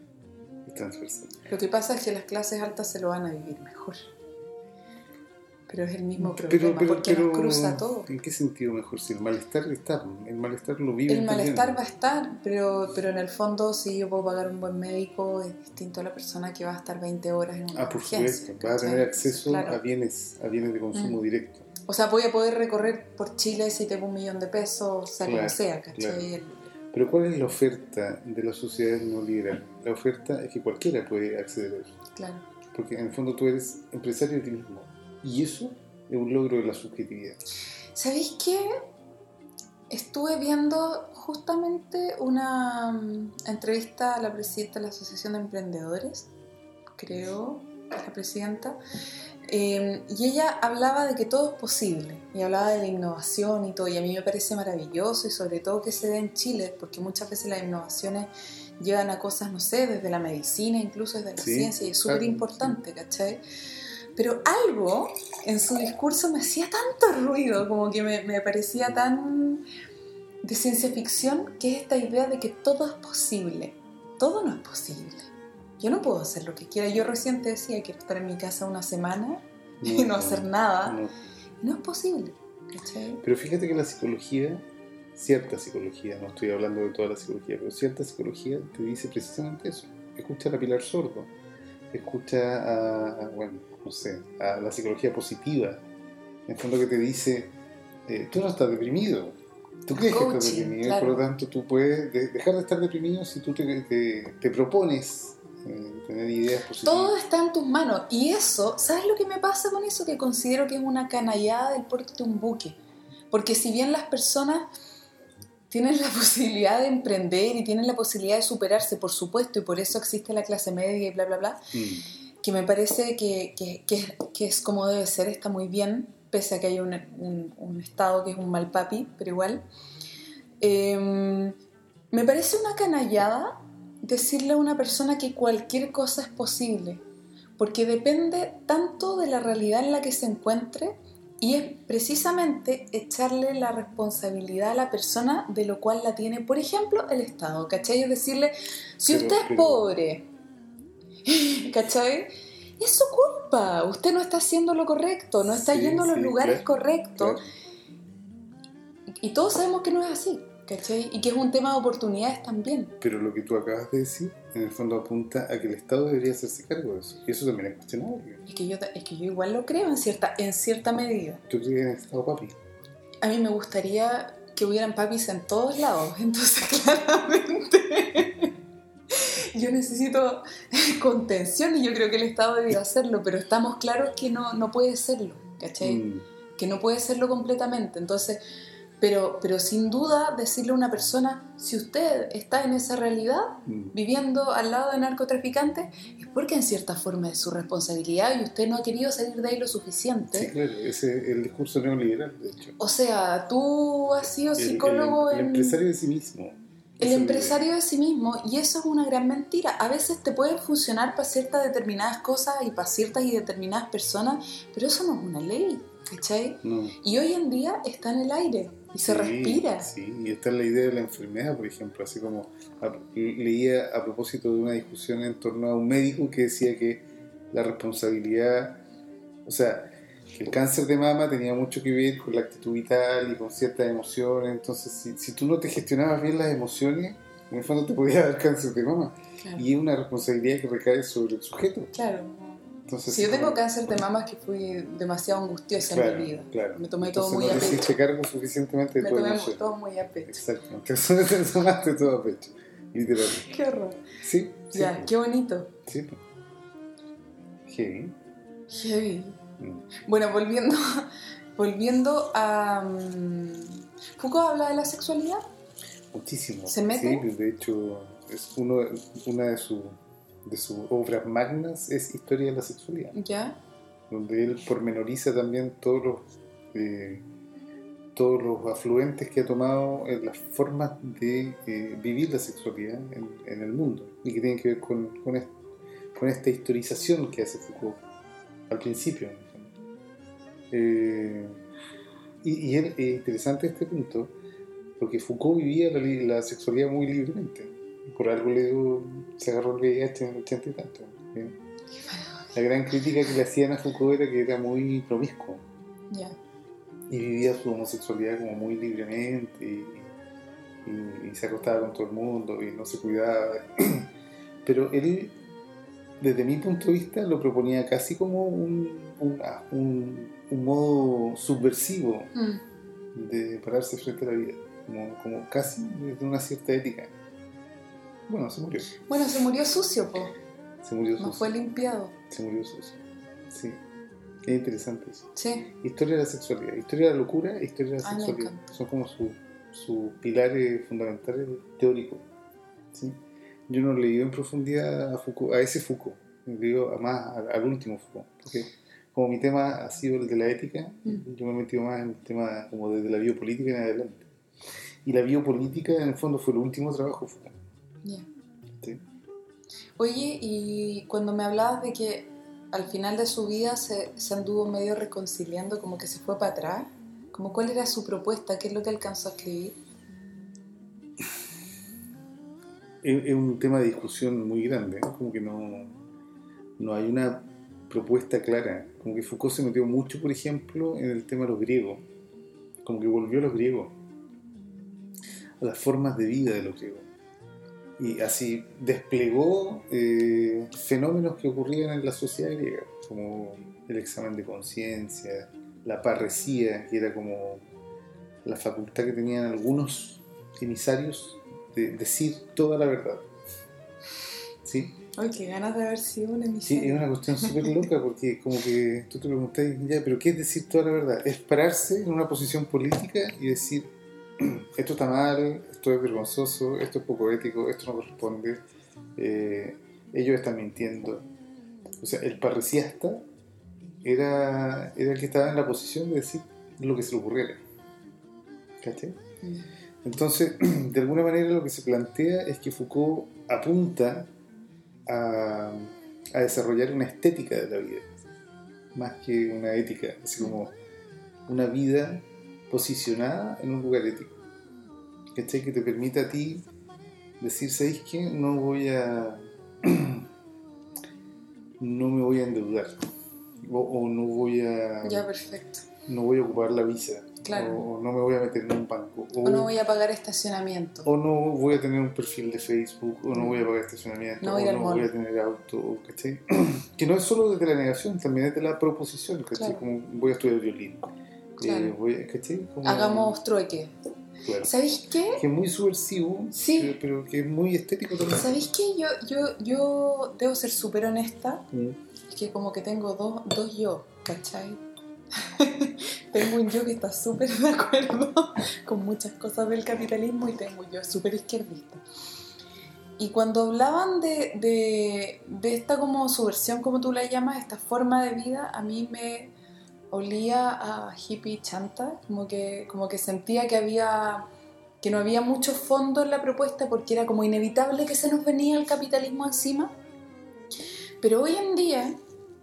Es transversal. Lo que pasa es que las clases altas se lo van a vivir mejor. Pero es el mismo problema, porque nos cruza todo. ¿En qué sentido mejor? Si el malestar está, el malestar lo vive. El malestar va a estar, pero en el fondo, si yo puedo pagar un buen médico, es distinto a la persona que va a estar 20 horas en una por urgencia, supuesto, va a tener acceso a bienes de consumo directo. O sea, voy a poder recorrer por Chile si tengo $1 millón de pesos, sea como sea, ¿cachai? Claro. Pero ¿cuál es la oferta de la sociedad no liberal? La oferta es que cualquiera puede acceder a eso. Claro. Porque en el fondo tú eres empresario de ti mismo. Y eso es un logro de la subjetividad. ¿Sabéis qué? Estuve viendo justamente una entrevista a la presidenta de la Asociación de Emprendedores, creo que es la presidenta, y ella hablaba de que todo es posible, y hablaba de la innovación y todo, y a mí me parece maravilloso, y sobre todo que se dé en Chile, porque muchas veces las innovaciones llegan a cosas, no sé, desde la medicina, incluso desde la ciencia, y es súper importante, ¿cachai? Pero algo en su discurso me hacía tanto ruido, como que me parecía tan de ciencia ficción, que es esta idea de que todo es posible. Todo no es posible. Yo no puedo hacer lo que quiera. Yo recién te decía, quiero estar en mi casa una semana y no hacer nada. No es posible, ¿cachai? Pero fíjate que la psicología, cierta psicología, no estoy hablando de toda la psicología, pero cierta psicología te dice precisamente eso. Escucha a Pilar Sordo, escucha a la psicología positiva, en el fondo, que te dice, tú no estás deprimido, tú crees que estás deprimido, claro. Por lo tanto tú puedes dejar de estar deprimido si tú te propones tener ideas positivas. Todo está en tus manos, y eso, ¿sabes lo que me pasa con eso? Que considero que es una canallada del puerto de un buque, porque si bien las personas tienen la posibilidad de emprender y tienen la posibilidad de superarse, por supuesto, y por eso existe la clase media y bla, bla, bla, que me parece que es como debe ser, está muy bien, pese a que hay un Estado que es un mal papi, pero igual. Me parece una canallada decirle a una persona que cualquier cosa es posible, porque depende tanto de la realidad en la que se encuentre, y es precisamente echarle la responsabilidad a la persona de lo cual la tiene, por ejemplo, el Estado, ¿cachai? Es decirle, si usted es pobre, ¿cachai? Es su culpa, usted no está haciendo lo correcto, no está yendo a los lugares correctos, y todos sabemos que no es así, ¿cachai? Y que es un tema de oportunidades también. Pero lo que tú acabas de decir, en el fondo apunta a que el Estado debería hacerse cargo de eso, y eso también es cuestionable. Es que yo igual lo creo en cierta medida. ¿Tú crees en el Estado papi? A mí me gustaría que hubieran papis en todos lados, entonces claramente yo necesito contención, y yo creo que el Estado debería hacerlo, pero estamos claros que no puede serlo, ¿cachai? Que no puede serlo completamente, entonces, pero sin duda decirle a una persona, si usted está en esa realidad, viviendo al lado de narcotraficantes, es porque en cierta forma es su responsabilidad y usted no ha querido salir de ahí lo suficiente. Sí, claro, ese es el discurso neoliberal, de hecho. O sea, tú has sido psicólogo el empresario de sí mismo. El empresario de sí mismo, y eso es una gran mentira. A veces te pueden funcionar para ciertas determinadas cosas y para ciertas y determinadas personas, pero eso no es una ley, ¿cachai? No. Y hoy en día está en el aire y se respira. Sí, y está la idea de la enfermedad, por ejemplo, así como leía a propósito de una discusión en torno a un médico que decía que la responsabilidad, o sea, que el cáncer de mama tenía mucho que ver con la actitud vital y con ciertas emociones. Entonces, si tú no te gestionabas bien las emociones, en el fondo te podía dar cáncer de mama. Claro. Y es una responsabilidad que recae sobre el sujeto. Claro. Entonces, si yo tengo cáncer de mama, es que fui demasiado angustiosa en mi vida. Claro. Me tomé todo muy a pecho. No hiciste cargo suficientemente de tu emoción. Me tomé todo muy a pecho. Exacto. Te tomaste todo a pecho. Literalmente. Qué horror. Sí. Ya, sí. Qué bonito. Sí. Heavy. Bueno, volviendo a... ¿Foucault habla de la sexualidad? Muchísimo. ¿Se mete? Sí, de hecho, es una de sus obras magnas es Historia de la Sexualidad. ¿Ya? Donde él pormenoriza también todos los afluentes que ha tomado en las formas de vivir la sexualidad en el mundo, y que tienen que ver con esta historización que hace Foucault al principio. Y es interesante este punto, porque Foucault vivía la sexualidad muy libremente. Por algo se agarró el VIH en el 80 y tanto. La gran crítica que le hacían a Foucault era que era muy promiscuo. Ya. Y vivía su homosexualidad como muy libremente y se acostaba con todo el mundo y no se cuidaba. Pero él, desde mi punto de vista, lo proponía casi como un modo subversivo de pararse frente a la vida, como casi desde una cierta ética. Bueno, se murió. Bueno, se murió sucio, po. Se murió sucio. No fue limpiado. Se murió sucio. Sí. Es interesante eso. Sí. Historia de la sexualidad, historia de la locura e historia de la sexualidad. Son como sus pilares fundamentales teóricos. ¿Sí? Yo no he leído en profundidad a Foucault, a ese Foucault, he leído más al último Foucault, porque como mi tema ha sido el de la ética, yo me he metido más en el tema como desde la biopolítica en adelante. Y la biopolítica en el fondo fue el último trabajo de Foucault. Yeah. ¿Sí? Oye, y cuando me hablabas de que al final de su vida se anduvo medio reconciliando, como que se fue para atrás, como ¿cuál era su propuesta? ¿Qué es lo que alcanzó a escribir? Es un tema de discusión muy grande, ¿eh? Como que no hay una propuesta clara. Como que Foucault se metió mucho, por ejemplo, en el tema de los griegos. Como que volvió a los griegos, a las formas de vida de los griegos. Y así desplegó fenómenos que ocurrían en la sociedad griega, como el examen de conciencia, la parresía, que era como la facultad que tenían algunos emisarios de decir toda la verdad. ¿Sí? Ay, qué ganas de haber sido un emisario. Sí, es una cuestión súper loca porque como que tú te preguntás, ya, pero ¿qué es decir toda la verdad? Es pararse en una posición política y decir, esto está mal, esto es vergonzoso, esto es poco ético, esto no corresponde, ellos están mintiendo. O sea, el parriciasta era el que estaba en la posición de decir lo que se le ocurriera. ¿Cachai? Entonces, de alguna manera lo que se plantea es que Foucault apunta a desarrollar una estética de la vida, más que una ética, así como una vida posicionada en un lugar ético, ¿cachai? Que te permita a ti decir, ¿sabéis qué? No me voy a endeudar o no voy a... Ya, perfecto. No voy a ocupar la visa. Claro. O no me voy a meter en un banco. O no voy a pagar estacionamiento. O no voy a tener un perfil de Facebook. O no voy a pagar estacionamiento. No o no voy a tener auto. ¿Cachai? Que no es solo desde la negación, también es de la proposición. ¿Cachai? Claro. Como voy a estudiar violín. Claro. ¿Cachai? Como... Hagamos trueque. Claro. ¿Sabéis qué? Que es muy subversivo, sí. pero que es muy estético también. ¿Sabéis qué? Yo debo ser súper honesta. Es que como que tengo dos yo, ¿cachai? Tengo un yo que está súper de acuerdo con muchas cosas del capitalismo y tengo un yo súper izquierdista. Y cuando hablaban de esta como subversión, como tú la llamas, esta forma de vida, a mí me olía a hippie chanta, como que sentía que no había mucho fondo en la propuesta porque era como inevitable que se nos venía el capitalismo encima. Pero hoy en día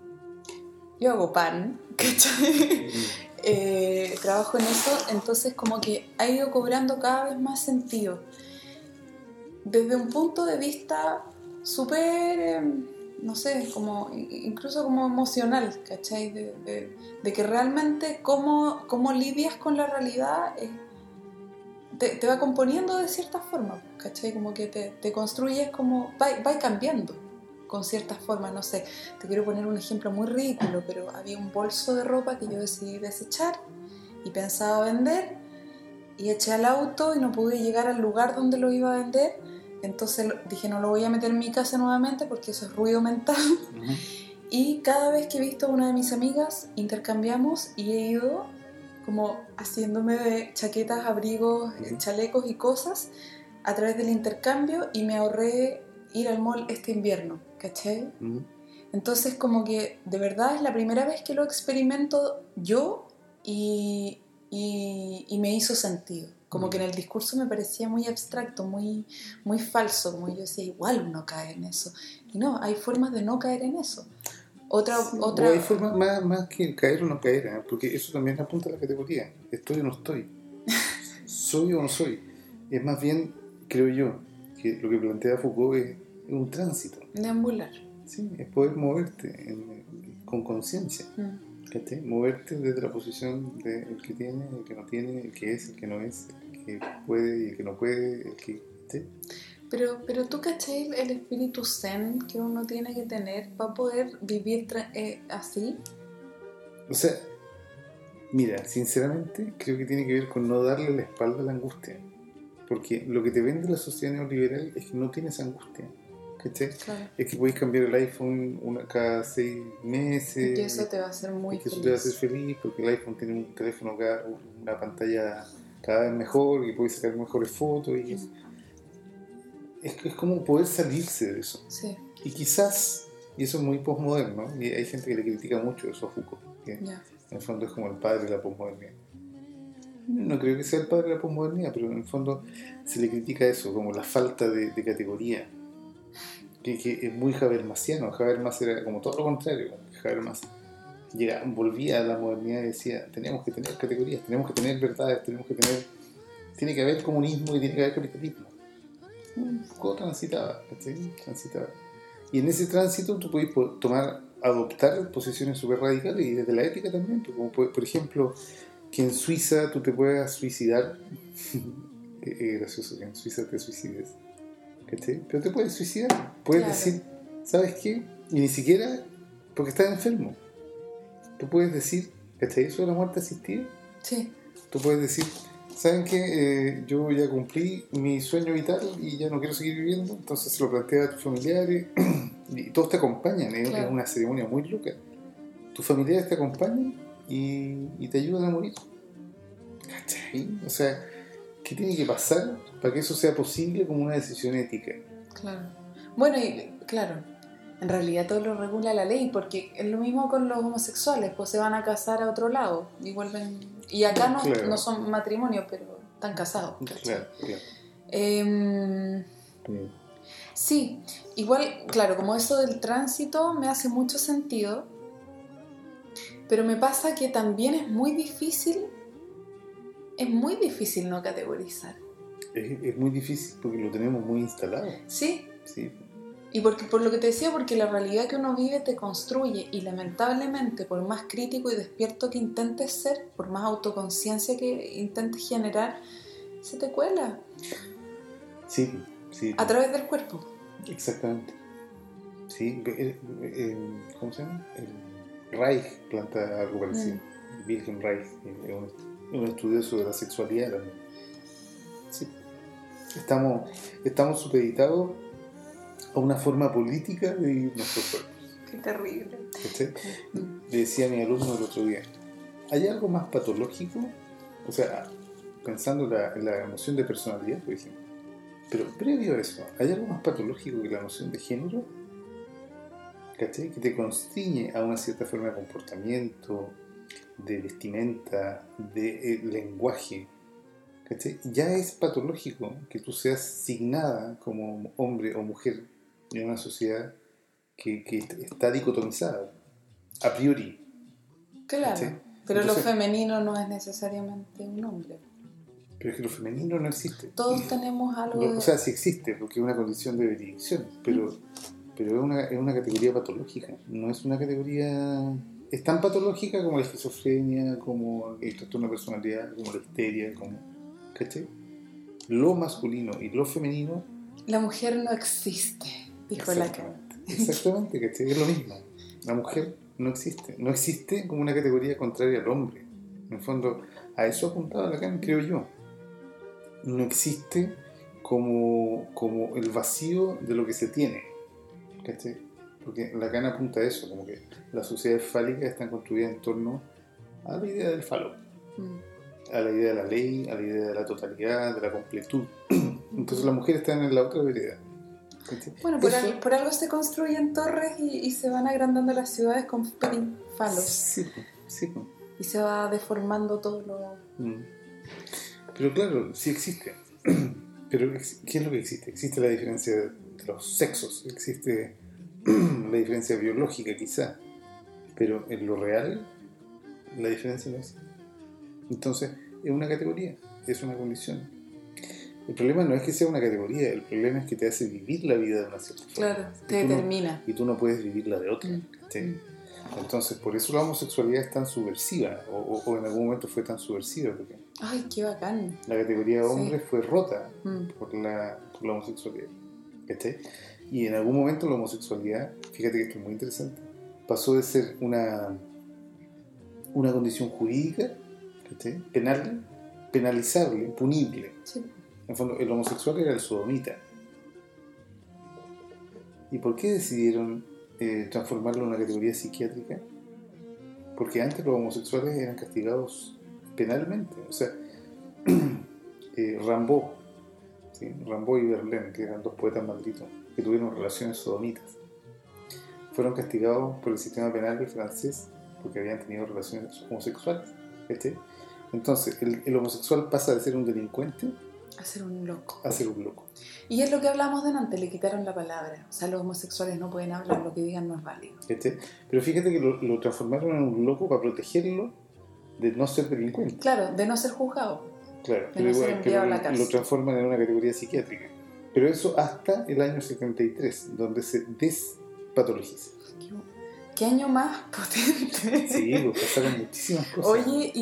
yo hago pan, ¿cachai? Trabajo en eso, entonces como que ha ido cobrando cada vez más sentido. Desde un punto de vista súper, no sé, como incluso como emocional, ¿cachai? De que realmente cómo lidias con la realidad te va componiendo de cierta forma, ¿cachai? Como que te construyes como, va cambiando con ciertas formas, no sé, te quiero poner un ejemplo muy ridículo, pero había un bolso de ropa que yo decidí desechar y pensaba vender y eché al auto y no pude llegar al lugar donde lo iba a vender, entonces dije no lo voy a meter en mi casa nuevamente porque eso es ruido mental. Y cada vez que he visto a una de mis amigas intercambiamos y he ido como haciéndome de chaquetas, abrigos, chalecos y cosas a través del intercambio y me ahorré ir al mall este invierno, ¿cachai? Entonces como que de verdad es la primera vez que lo experimento yo y me hizo sentido. Como que en el discurso me parecía muy abstracto, muy, muy falso, como yo decía, igual uno cae en eso. Y no, hay formas de no caer en eso. Otra... O hay formas más que caer o no caer, ¿eh? Porque eso también apunta a la categoría. ¿Estoy o no estoy? ¿Soy o no soy? Es más bien, creo yo, que lo que plantea Foucault es un tránsito. Deambular. Sí, es poder moverte con conciencia. ¿Cachai? Moverte desde la posición del que tiene, el que no tiene, el que es, el que no es, el que puede y el que no puede, el que... ¿sí? Pero tú, ¿cachai? El espíritu zen que uno tiene que tener para poder vivir así. O sea, mira, sinceramente creo que tiene que ver con no darle la espalda a la angustia. Porque lo que te vende la sociedad neoliberal es que no tienes angustia. ¿Cachai? Claro. Es que podéis cambiar el iPhone cada 6 meses. Y eso te va a hacer muy es que feliz. eso te va a hacer feliz porque el iPhone tiene un teléfono, una pantalla cada vez mejor y podéis sacar mejores fotos. Y es como poder salirse de eso. Sí. Y quizás, y eso es muy postmoderno, y hay gente que le critica mucho eso a Foucault, que en el fondo es como el padre de la postmodernidad. No creo que sea el padre de la posmodernidad, pero en el fondo se le critica eso, como la falta de categoría, que es muy Habermasiano. Habermas era como todo lo contrario. Habermas volvía a la modernidad y decía, tenemos que tener categorías, tenemos que tener verdades, tiene que haber comunismo y tiene que haber capitalismo. Un poco transitaba. Y en ese tránsito tú puedes adoptar posiciones súper radicales y desde la ética también, como por ejemplo que en Suiza tú te puedas suicidar. Es gracioso que en Suiza te suicides, ¿cachai? Pero te puedes suicidar, puedes decir, ¿sabes qué? Y ni siquiera porque estás enfermo. Tú puedes decir, ¿cachai? Eso de la muerte asistida. Sí. Tú puedes decir, ¿saben qué? Yo ya cumplí mi sueño vital y ya no quiero seguir viviendo, entonces se lo plantea a tus familiares y todos te acompañan. Es una ceremonia muy loca. Tus familiares te acompañan y te ayudan a morir. ¿Cachai? O sea, ¿qué tiene que pasar para que eso sea posible como una decisión ética? Claro. Bueno, y claro, en realidad todo lo regula la ley, porque es lo mismo con los homosexuales, pues se van a casar a otro lado y vuelven. Y acá no son matrimonios, pero están casados. Claro. Sí, igual, claro, como eso del tránsito me hace mucho sentido, pero me pasa que también es muy difícil no categorizar. Es muy difícil porque lo tenemos muy instalado. Sí. Y por lo que te decía, porque la realidad que uno vive te construye y lamentablemente por más crítico y despierto que intentes ser, por más autoconciencia que intentes generar, se te cuela. Sí. A través del cuerpo. Exactamente. Sí, ¿cómo se llama? El Reich planta algo parecido. Wilhelm Reich es un estudioso de la sexualidad también. Sí. Estamos supeditados a una forma política de vivir nuestros cuerpos. Qué terrible. ¿Cachai? Le decía a mi alumno el otro día, ¿hay algo más patológico? O sea, pensando en la noción de personalidad, por ejemplo. Pero previo a eso, ¿hay algo más patológico que la noción de género? ¿Cachai? Que te constriñe a una cierta forma de comportamiento, de vestimenta, de lenguaje. ¿Cachai? Ya es patológico que tú seas signada como hombre o mujer en una sociedad que está dicotomizada a priori. Claro, ¿cachai? pero entonces, lo femenino no es necesariamente un hombre. Pero es que lo femenino no existe. Todos tenemos algo O sea, sí existe, porque es una condición de bendición, pero es una categoría patológica, no es una categoría... Es tan patológica como la esquizofrenia, como el trastorno de personalidad, como la histeria, como... ¿cachai? Lo masculino y lo femenino... La mujer no existe, dijo la cara. Exactamente, ¿cachai? Es lo mismo. La mujer no existe como una categoría contraria al hombre. En el fondo, a eso apuntaba Lacan, creo yo. No existe como el vacío de lo que se tiene, ¿cachai? Porque Lacan apunta a eso, como que las sociedades fálicas están construidas en torno a la idea del falo, a la idea de la ley, a la idea de la totalidad, de la completud. Entonces las mujeres están en la otra vereda. Bueno, por algo se construyen torres y se van agrandando las ciudades con falos. Sí. Y se va deformando todo lo... Pero claro, sí existe. Pero ¿qué es lo que existe? Existe la diferencia de los sexos, existe la diferencia biológica quizá, pero en lo real la diferencia no existe. Entonces es una categoría, es una condición. El problema no es que sea una categoría, el problema es que te hace vivir la vida de una cierta forma. Claro, te determina. Y tú no puedes vivirla de otra. ¿Sí? Entonces, por eso la homosexualidad es tan subversiva, o en algún momento fue tan subversiva, porque ¡ay, qué bacán! la categoría hombre fue rota Mm. por la homosexualidad. ¿Cachai? Y en algún momento la homosexualidad, fíjate que esto es muy interesante, pasó de ser una condición jurídica, ¿cachai? Penalizable, punible. Sí. En el fondo, el homosexual era el sodomita. ¿Y por qué decidieron transformarlo en una categoría psiquiátrica? Porque antes los homosexuales eran castigados penalmente. O sea, Rimbaud, ¿sí? Rimbaud y Verlaine, que eran dos poetas malditos, que tuvieron relaciones sodomitas, fueron castigados por el sistema penal francés porque habían tenido relaciones homosexuales. Entonces, el homosexual pasa de ser un delincuente a ser un loco. A ser un loco. Y es lo que hablamos delante, le quitaron la palabra. O sea, los homosexuales no pueden hablar, lo que digan no es válido. Pero fíjate que lo transformaron en un loco para protegerlo de no ser delincuente. Claro, de no ser juzgado. Claro, de no ser enviado a la cárcel. Lo transforman en una categoría psiquiátrica. Pero eso hasta el año 73, donde se despatologiza. ¿Qué año más potente? Sí, pues pasaron muchísimas cosas. Oye,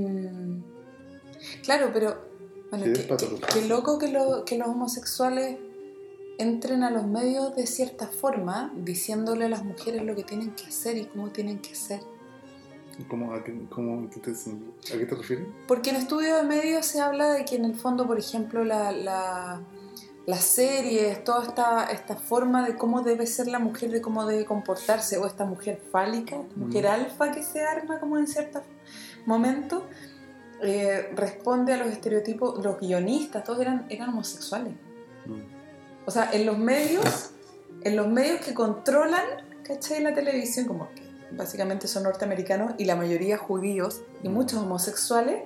claro, pero bueno, qué loco que los homosexuales entren a los medios de cierta forma, diciéndole a las mujeres lo que tienen que hacer y cómo tienen que ser. ¿A qué te refieres? Porque en estudios de medios se habla de que en el fondo, por ejemplo, las series, toda esta forma de cómo debe ser la mujer, de cómo debe comportarse, o esta mujer fálica, esta mujer alfa que se arma como en ciertos momentos, responde a los estereotipos. Los guionistas, todos eran homosexuales. O sea, en los medios que controlan, ¿cachai? La televisión, como que básicamente son norteamericanos y la mayoría judíos y muchos homosexuales,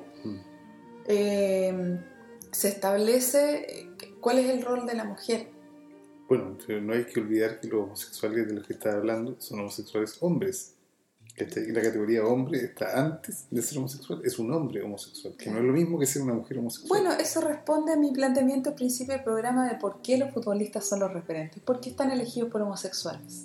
se establece cuál es el rol de la mujer. Bueno, pero no hay que olvidar que los homosexuales de los que estás hablando son homosexuales hombres. La categoría hombre está antes de ser homosexual, es un hombre homosexual, que no es lo mismo que ser una mujer homosexual. Bueno, eso responde a mi planteamiento al principio del programa de por qué los futbolistas son los referentes, por qué están elegidos por homosexuales.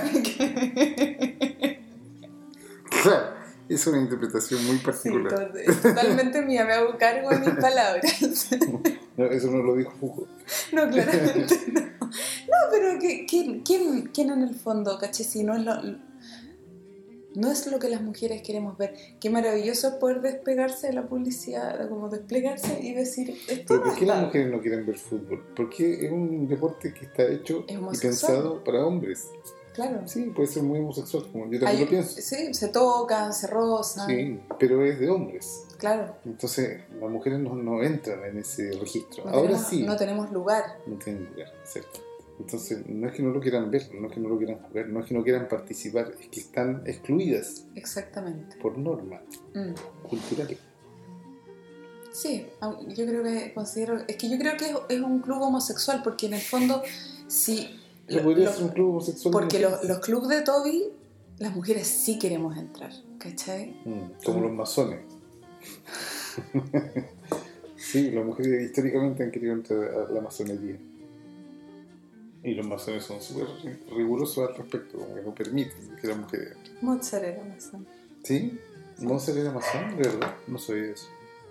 Claro, es una interpretación muy particular. Sí, totalmente mía, me hago cargo de mis palabras. No, eso no lo dijo Foucault. No, claramente no. No, pero ¿quién en el fondo, caché? Si no es lo que las mujeres queremos ver. Qué maravilloso es poder despegarse de la publicidad, como desplegarse y decir esto. ¿Pero por qué las mujeres no quieren ver fútbol? Porque es un deporte que está hecho y pensado para hombres. Claro. Sí, puede ser muy homosexual, como yo también lo pienso. Sí, se tocan, se rozan. Sí, pero es de hombres. Claro. Entonces, las mujeres no entran en ese registro. Ahora sí. No tenemos lugar. No tienen lugar, ¿cierto? Entonces, no es que no lo quieran ver, no es que no lo quieran jugar, no es que no quieran participar, es que están excluidas. Exactamente. Por norma cultural. Sí, yo creo que yo creo que es un club homosexual, porque en el fondo, sí. Podría ser un club homosexual. Porque los clubes de Toby, las mujeres sí queremos entrar, ¿cachai? Como los masones. Sí, las mujeres históricamente han querido entrar a la masonería. Y los masones son súper rigurosos al respecto, como que no permiten que las mujeres entren. Mozart era masón. ¿Sí? ¿Mozart era masón? ¿De verdad? No sabía eso.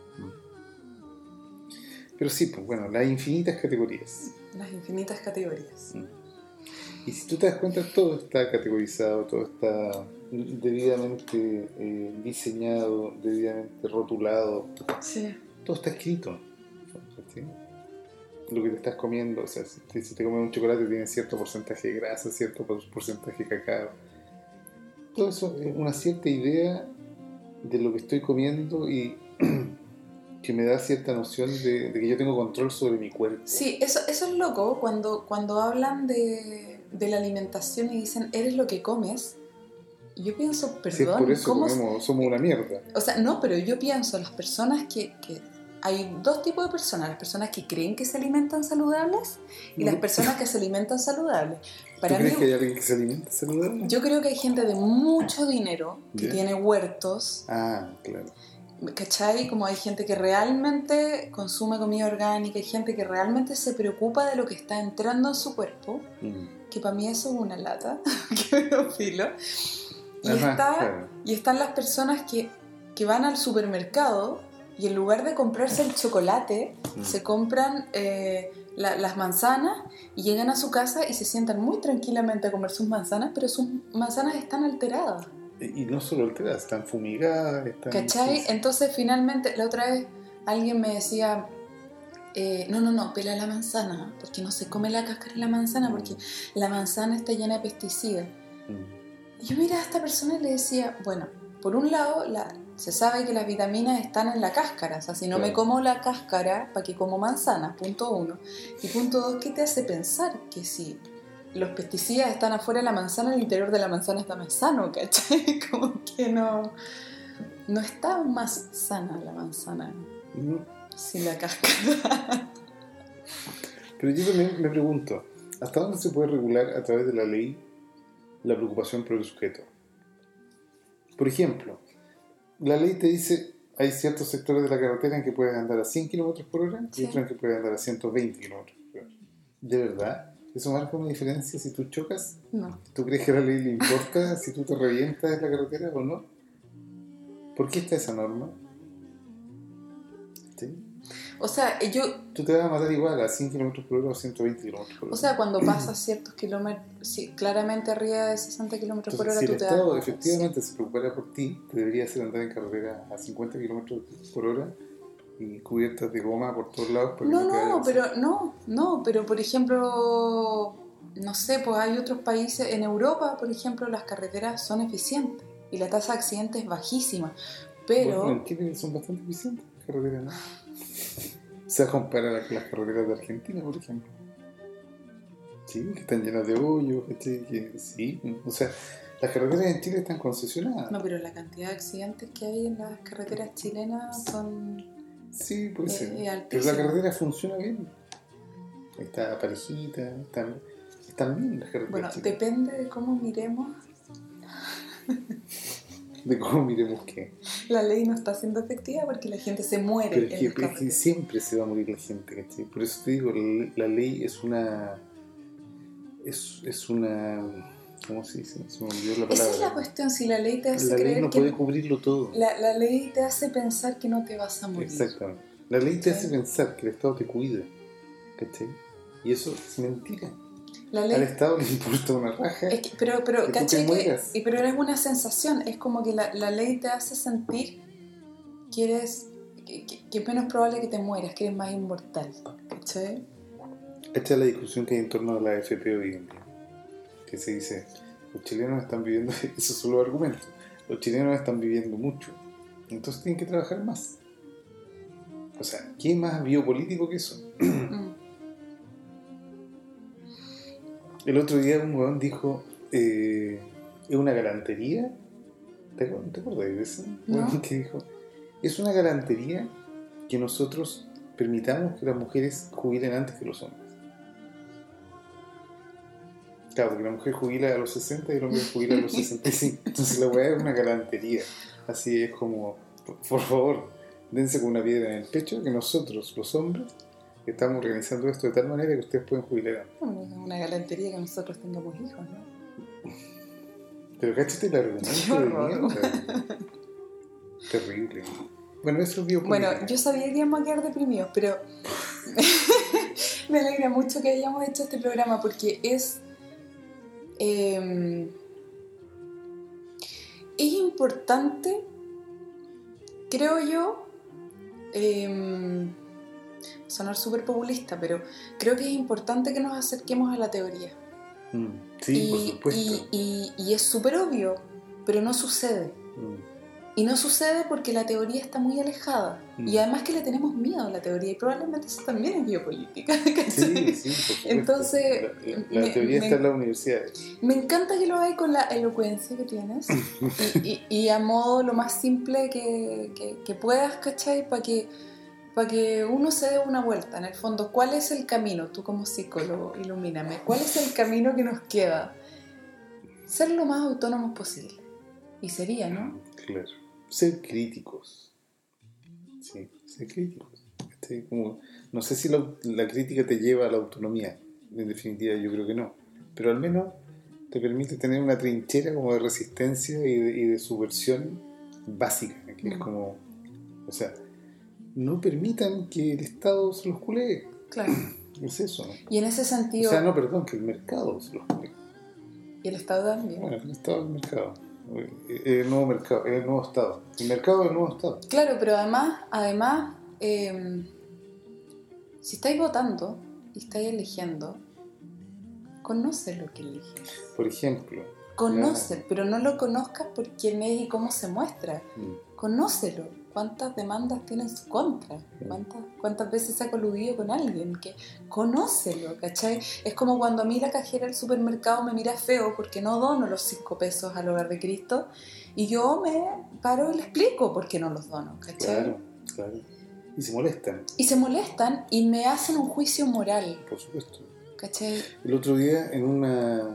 Pero sí, pues bueno, las infinitas categorías. Las infinitas categorías. Y si tú te das cuenta, todo está categorizado, todo está debidamente diseñado, debidamente rotulado. Sí. Todo está escrito. ¿Sí? Lo que te estás comiendo, o sea, si te comes un chocolate tiene cierto porcentaje de grasa, cierto porcentaje de cacao. Todo eso es una cierta idea de lo que estoy comiendo y que me da cierta noción de que yo tengo control sobre mi cuerpo. Sí, eso es loco cuando hablan de la alimentación y dicen, eres lo que comes. Y yo pienso, perdón, sí, es por eso somos una mierda. O sea, no, pero yo pienso, las personas que hay dos tipos de personas: las personas que creen que se alimentan saludables y las personas que se alimentan saludables. ¿Tú crees que hay alguien que se alimenta saludable? Yo creo que hay gente de mucho dinero que tiene huertos. Ah, claro. ¿cachai? Como hay gente que realmente consume comida orgánica, hay gente que realmente se preocupa de lo que está entrando en su cuerpo, que para mí eso es una lata, que me lo filo. Claro. Y están las personas que van al supermercado y en lugar de comprarse el chocolate, se compran las manzanas y llegan a su casa y se sientan muy tranquilamente a comer sus manzanas, pero sus manzanas están alteradas. Y no solo alteradas, están fumigadas. ¿Cachai? Sí. Entonces finalmente, la otra vez alguien me decía, no, pela la manzana, porque no se come la cáscara de la manzana, porque la manzana está llena de pesticidas. Y yo miraba a esta persona y le decía, bueno, por un lado, se sabe que las vitaminas están en la cáscara, o sea, si no me como la cáscara, ¿para qué como manzana? Punto 1. Y punto 2, ¿qué te hace pensar que si los pesticidas están afuera de la manzana, el interior de la manzana está más sano, ¿cachai? Como que no está más sana la manzana sin la cáscara. Pero yo también me pregunto, ¿hasta dónde se puede regular a través de la ley la preocupación por el sujeto? Por ejemplo, la ley te dice, hay ciertos sectores de la carretera en que puedes andar a 100 km por hora y otros en que puedes andar a 120 km por hora. ¿De verdad? ¿Eso marca una diferencia si tú chocas? No. ¿Tú crees que a la ley le importa si tú te revientas en la carretera o no? ¿Por qué está esa norma? ¿Sí? O sea, tú te vas a matar igual a 100 km por hora o 120 km por hora. O sea, cuando pasas ciertos kilómetros, sí, claramente arriba de 60 km por hora, si tú el te Estado das efectivamente se preocupara por ti, te debería hacer andar en carretera a 50 km por hora y cubiertas de goma por todos lados. Pero por ejemplo, no sé, pues hay otros países, en Europa, por ejemplo, las carreteras son eficientes y la tasa de accidentes es bajísima, pero... Bueno, en Chile son bastante eficientes las carreteras, ¿no? Se compara con las carreteras de Argentina, por ejemplo. Sí, que están llenas de hoyos, sí, o sea, las carreteras en Chile están concesionadas. No, pero la cantidad de accidentes que hay en las carreteras chilenas son... Sí, puede ser. Pero la carretera funciona bien. Está parejita, están bien las carreteras. Bueno, depende de cómo miremos. ¿De cómo miremos qué? La ley no está siendo efectiva porque la gente se muere. Pero es que siempre se va a morir la gente, ¿cachai? Por eso te digo, la ley es una... Es una... ¿Cómo se dice? Se me olvidó la palabra. Esa es la cuestión, si la ley te hace creer que... La ley no que puede cubrirlo todo. La ley te hace pensar que no te vas a morir. Exactamente. La ley te hace pensar que el Estado te cuida, ¿cachai? Y eso es mentira. Al Estado le importa una raja. Es que, pero ¿cachai? Pero es una sensación, es como que la ley te hace sentir que eres... que es menos probable que te mueras, que eres más inmortal, ¿cachai? Esta es la discusión que hay en torno a la AFP hoy en día. Que se dice, los chilenos están viviendo, esos son los argumentos, los chilenos están viviendo mucho, entonces tienen que trabajar más. O sea, ¿qué más biopolítico que eso? El otro día un huevón dijo, es una galantería. ¿Te acuerdas de eso? ¿No? Que dijo, es una galantería que nosotros permitamos que las mujeres jubilen antes que los hombres. Claro, porque la mujer jubila a los 60 y el hombre jubila a los 65. Entonces la weá es una galantería. Así es como, por favor, dense con una piedra en el pecho que nosotros, los hombres, estamos organizando esto de tal manera que ustedes pueden jubilar. Es una galantería que nosotros tengamos hijos, ¿no? Pero cáchate el argumento de mierda. Terrible. Bueno, eso es biopolítica. Bueno, yo sabía que íbamos a quedar deprimidos, pero me alegra mucho que hayamos hecho este programa porque es importante, creo yo, sonar súper populista, pero creo que es importante que nos acerquemos a la teoría. Sí, por supuesto. Y es súper obvio, pero no sucede. Y no sucede porque la teoría está muy alejada. Y además que le tenemos miedo a la teoría. Y probablemente eso también es biopolítica. Sí, por supuesto. Entonces, la teoría está en la universidad. Me encanta que lo hagas con la elocuencia que tienes. y a modo lo más simple que puedas, ¿cachai? Para que uno se dé una vuelta. En el fondo, ¿cuál es el camino? Tú como psicólogo, ilumíname. ¿Cuál es el camino que nos queda? Ser lo más autónomos posible. Y sería, ¿no? Claro. Ser críticos. ser crítico. Como, no sé si la crítica te lleva a la autonomía, en definitiva yo creo que no, pero al menos te permite tener una trinchera como de resistencia y de subversión básica, que es como, o sea, no permitan que el Estado se los culee. Claro. Es eso, ¿no? Y en ese sentido... O sea, no, perdón, que el mercado se los culee. Y el Estado también. Bueno, el Estado es el mercado. El nuevo mercado, el nuevo Estado. El mercado es el nuevo Estado. Claro, pero además si estáis votando y estáis eligiendo, conoce lo que eliges. Por ejemplo. Conoce, pero no lo conozcas por quién es y cómo se muestra. Conócelo. ¿Cuántas demandas tiene en su contra? ¿Cuántas veces se ha coludido con alguien? Conócelo, ¿cachai? Es como cuando a mí la cajera del supermercado me mira feo porque no dono los 5 pesos al Hogar de Cristo y yo me paro y le explico por qué no los dono, ¿cachai? Claro. Y se molestan. Y me hacen un juicio moral. Por supuesto. ¿Cachai? El otro día en una,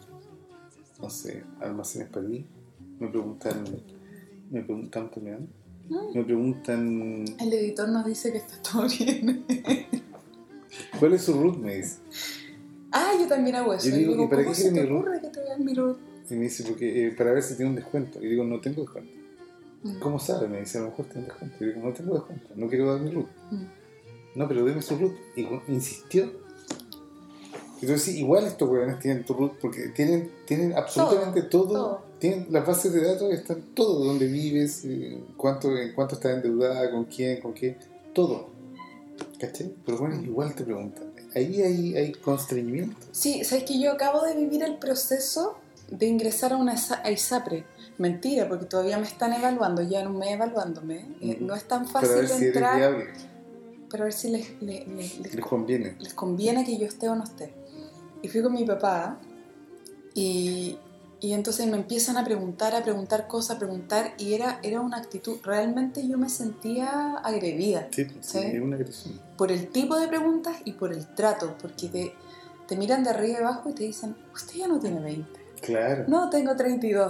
no sé, Almacenes París, me preguntan también. Me preguntan... El editor nos dice que está todo bien. ¿Cuál es su root? Me dice. Yo también hago eso. Yo digo, ¿y para ¿cómo qué se quiere te mi root? ocurre que te vean mi root? Y me dice, porque para ver si tiene un descuento. Y digo, no tengo descuento. ¿Cómo sabe? Me dice, a lo mejor tiene un descuento. Y digo, no tengo descuento, no quiero dar mi root. No, pero deme su root. Y insistió. Entonces sí, igual estos huevones tienen tu root porque tienen absolutamente todo. Tienen las bases de datos, están todo, dónde vives, cuánto estás endeudada, con quién, todo. ¿Cachai? Pero bueno, igual te preguntan. Ahí hay constreñimiento. Sí, sabes que yo acabo de vivir el proceso de ingresar a ISAPRE. Mentira, porque todavía me están evaluando, ya en un mes evaluándome. No es tan fácil si entrar. Eres viable. Para ver si les conviene. Les conviene que yo esté o no esté. Y fui con mi papá y entonces me empiezan a preguntar cosas, y era una actitud, realmente yo me sentía agredida. Sí, es una agresión. Por el tipo de preguntas y por el trato, porque te miran de arriba y abajo y te dicen, usted ya no tiene 20. Claro. No, tengo 32.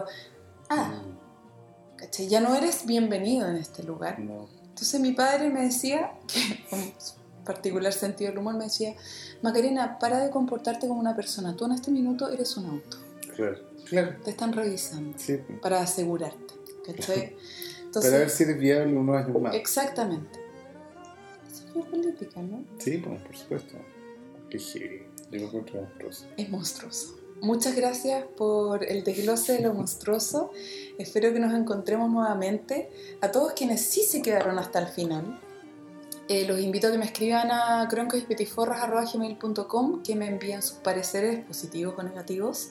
¿Cachai? Ya no eres bienvenido en este lugar. No. Entonces mi padre me decía, con particular sentido del humor, me decía, Macarena, para de comportarte como una persona. Tú en este minuto eres un auto. Claro. Te están revisando. Sí. Para asegurarte. ¿Cachai? Entonces, para ver si eres viable unos años más. Exactamente. Eso fue política, ¿no? Sí, pues, por supuesto. Que yo lo encuentro monstruoso. Es monstruoso. Muchas gracias por el desglose de lo monstruoso. Espero que nos encontremos nuevamente. A todos quienes sí se quedaron hasta el final, los invito a que me escriban a cronicaspetifórras@gmail.com, que me envíen sus pareceres positivos o negativos,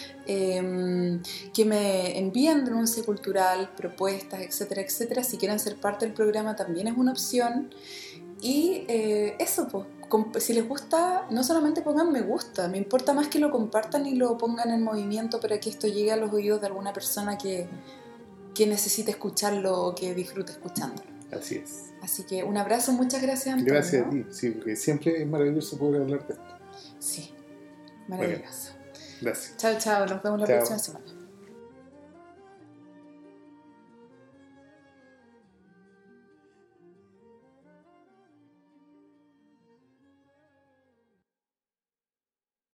que me envíen denuncia cultural, propuestas, etcétera, etcétera. Si quieren ser parte del programa también es una opción. Y eso, pues, si les gusta, no solamente pongan me gusta, me importa más que lo compartan y lo pongan en movimiento para que esto llegue a los oídos de alguna persona que necesite escucharlo o que disfrute escuchándolo. Así es. Así que un abrazo, muchas gracias, Antonio. Gracias a ti, sí, porque siempre es maravilloso poder hablar de esto. Sí, maravilloso. Gracias. Chao, nos vemos la próxima semana.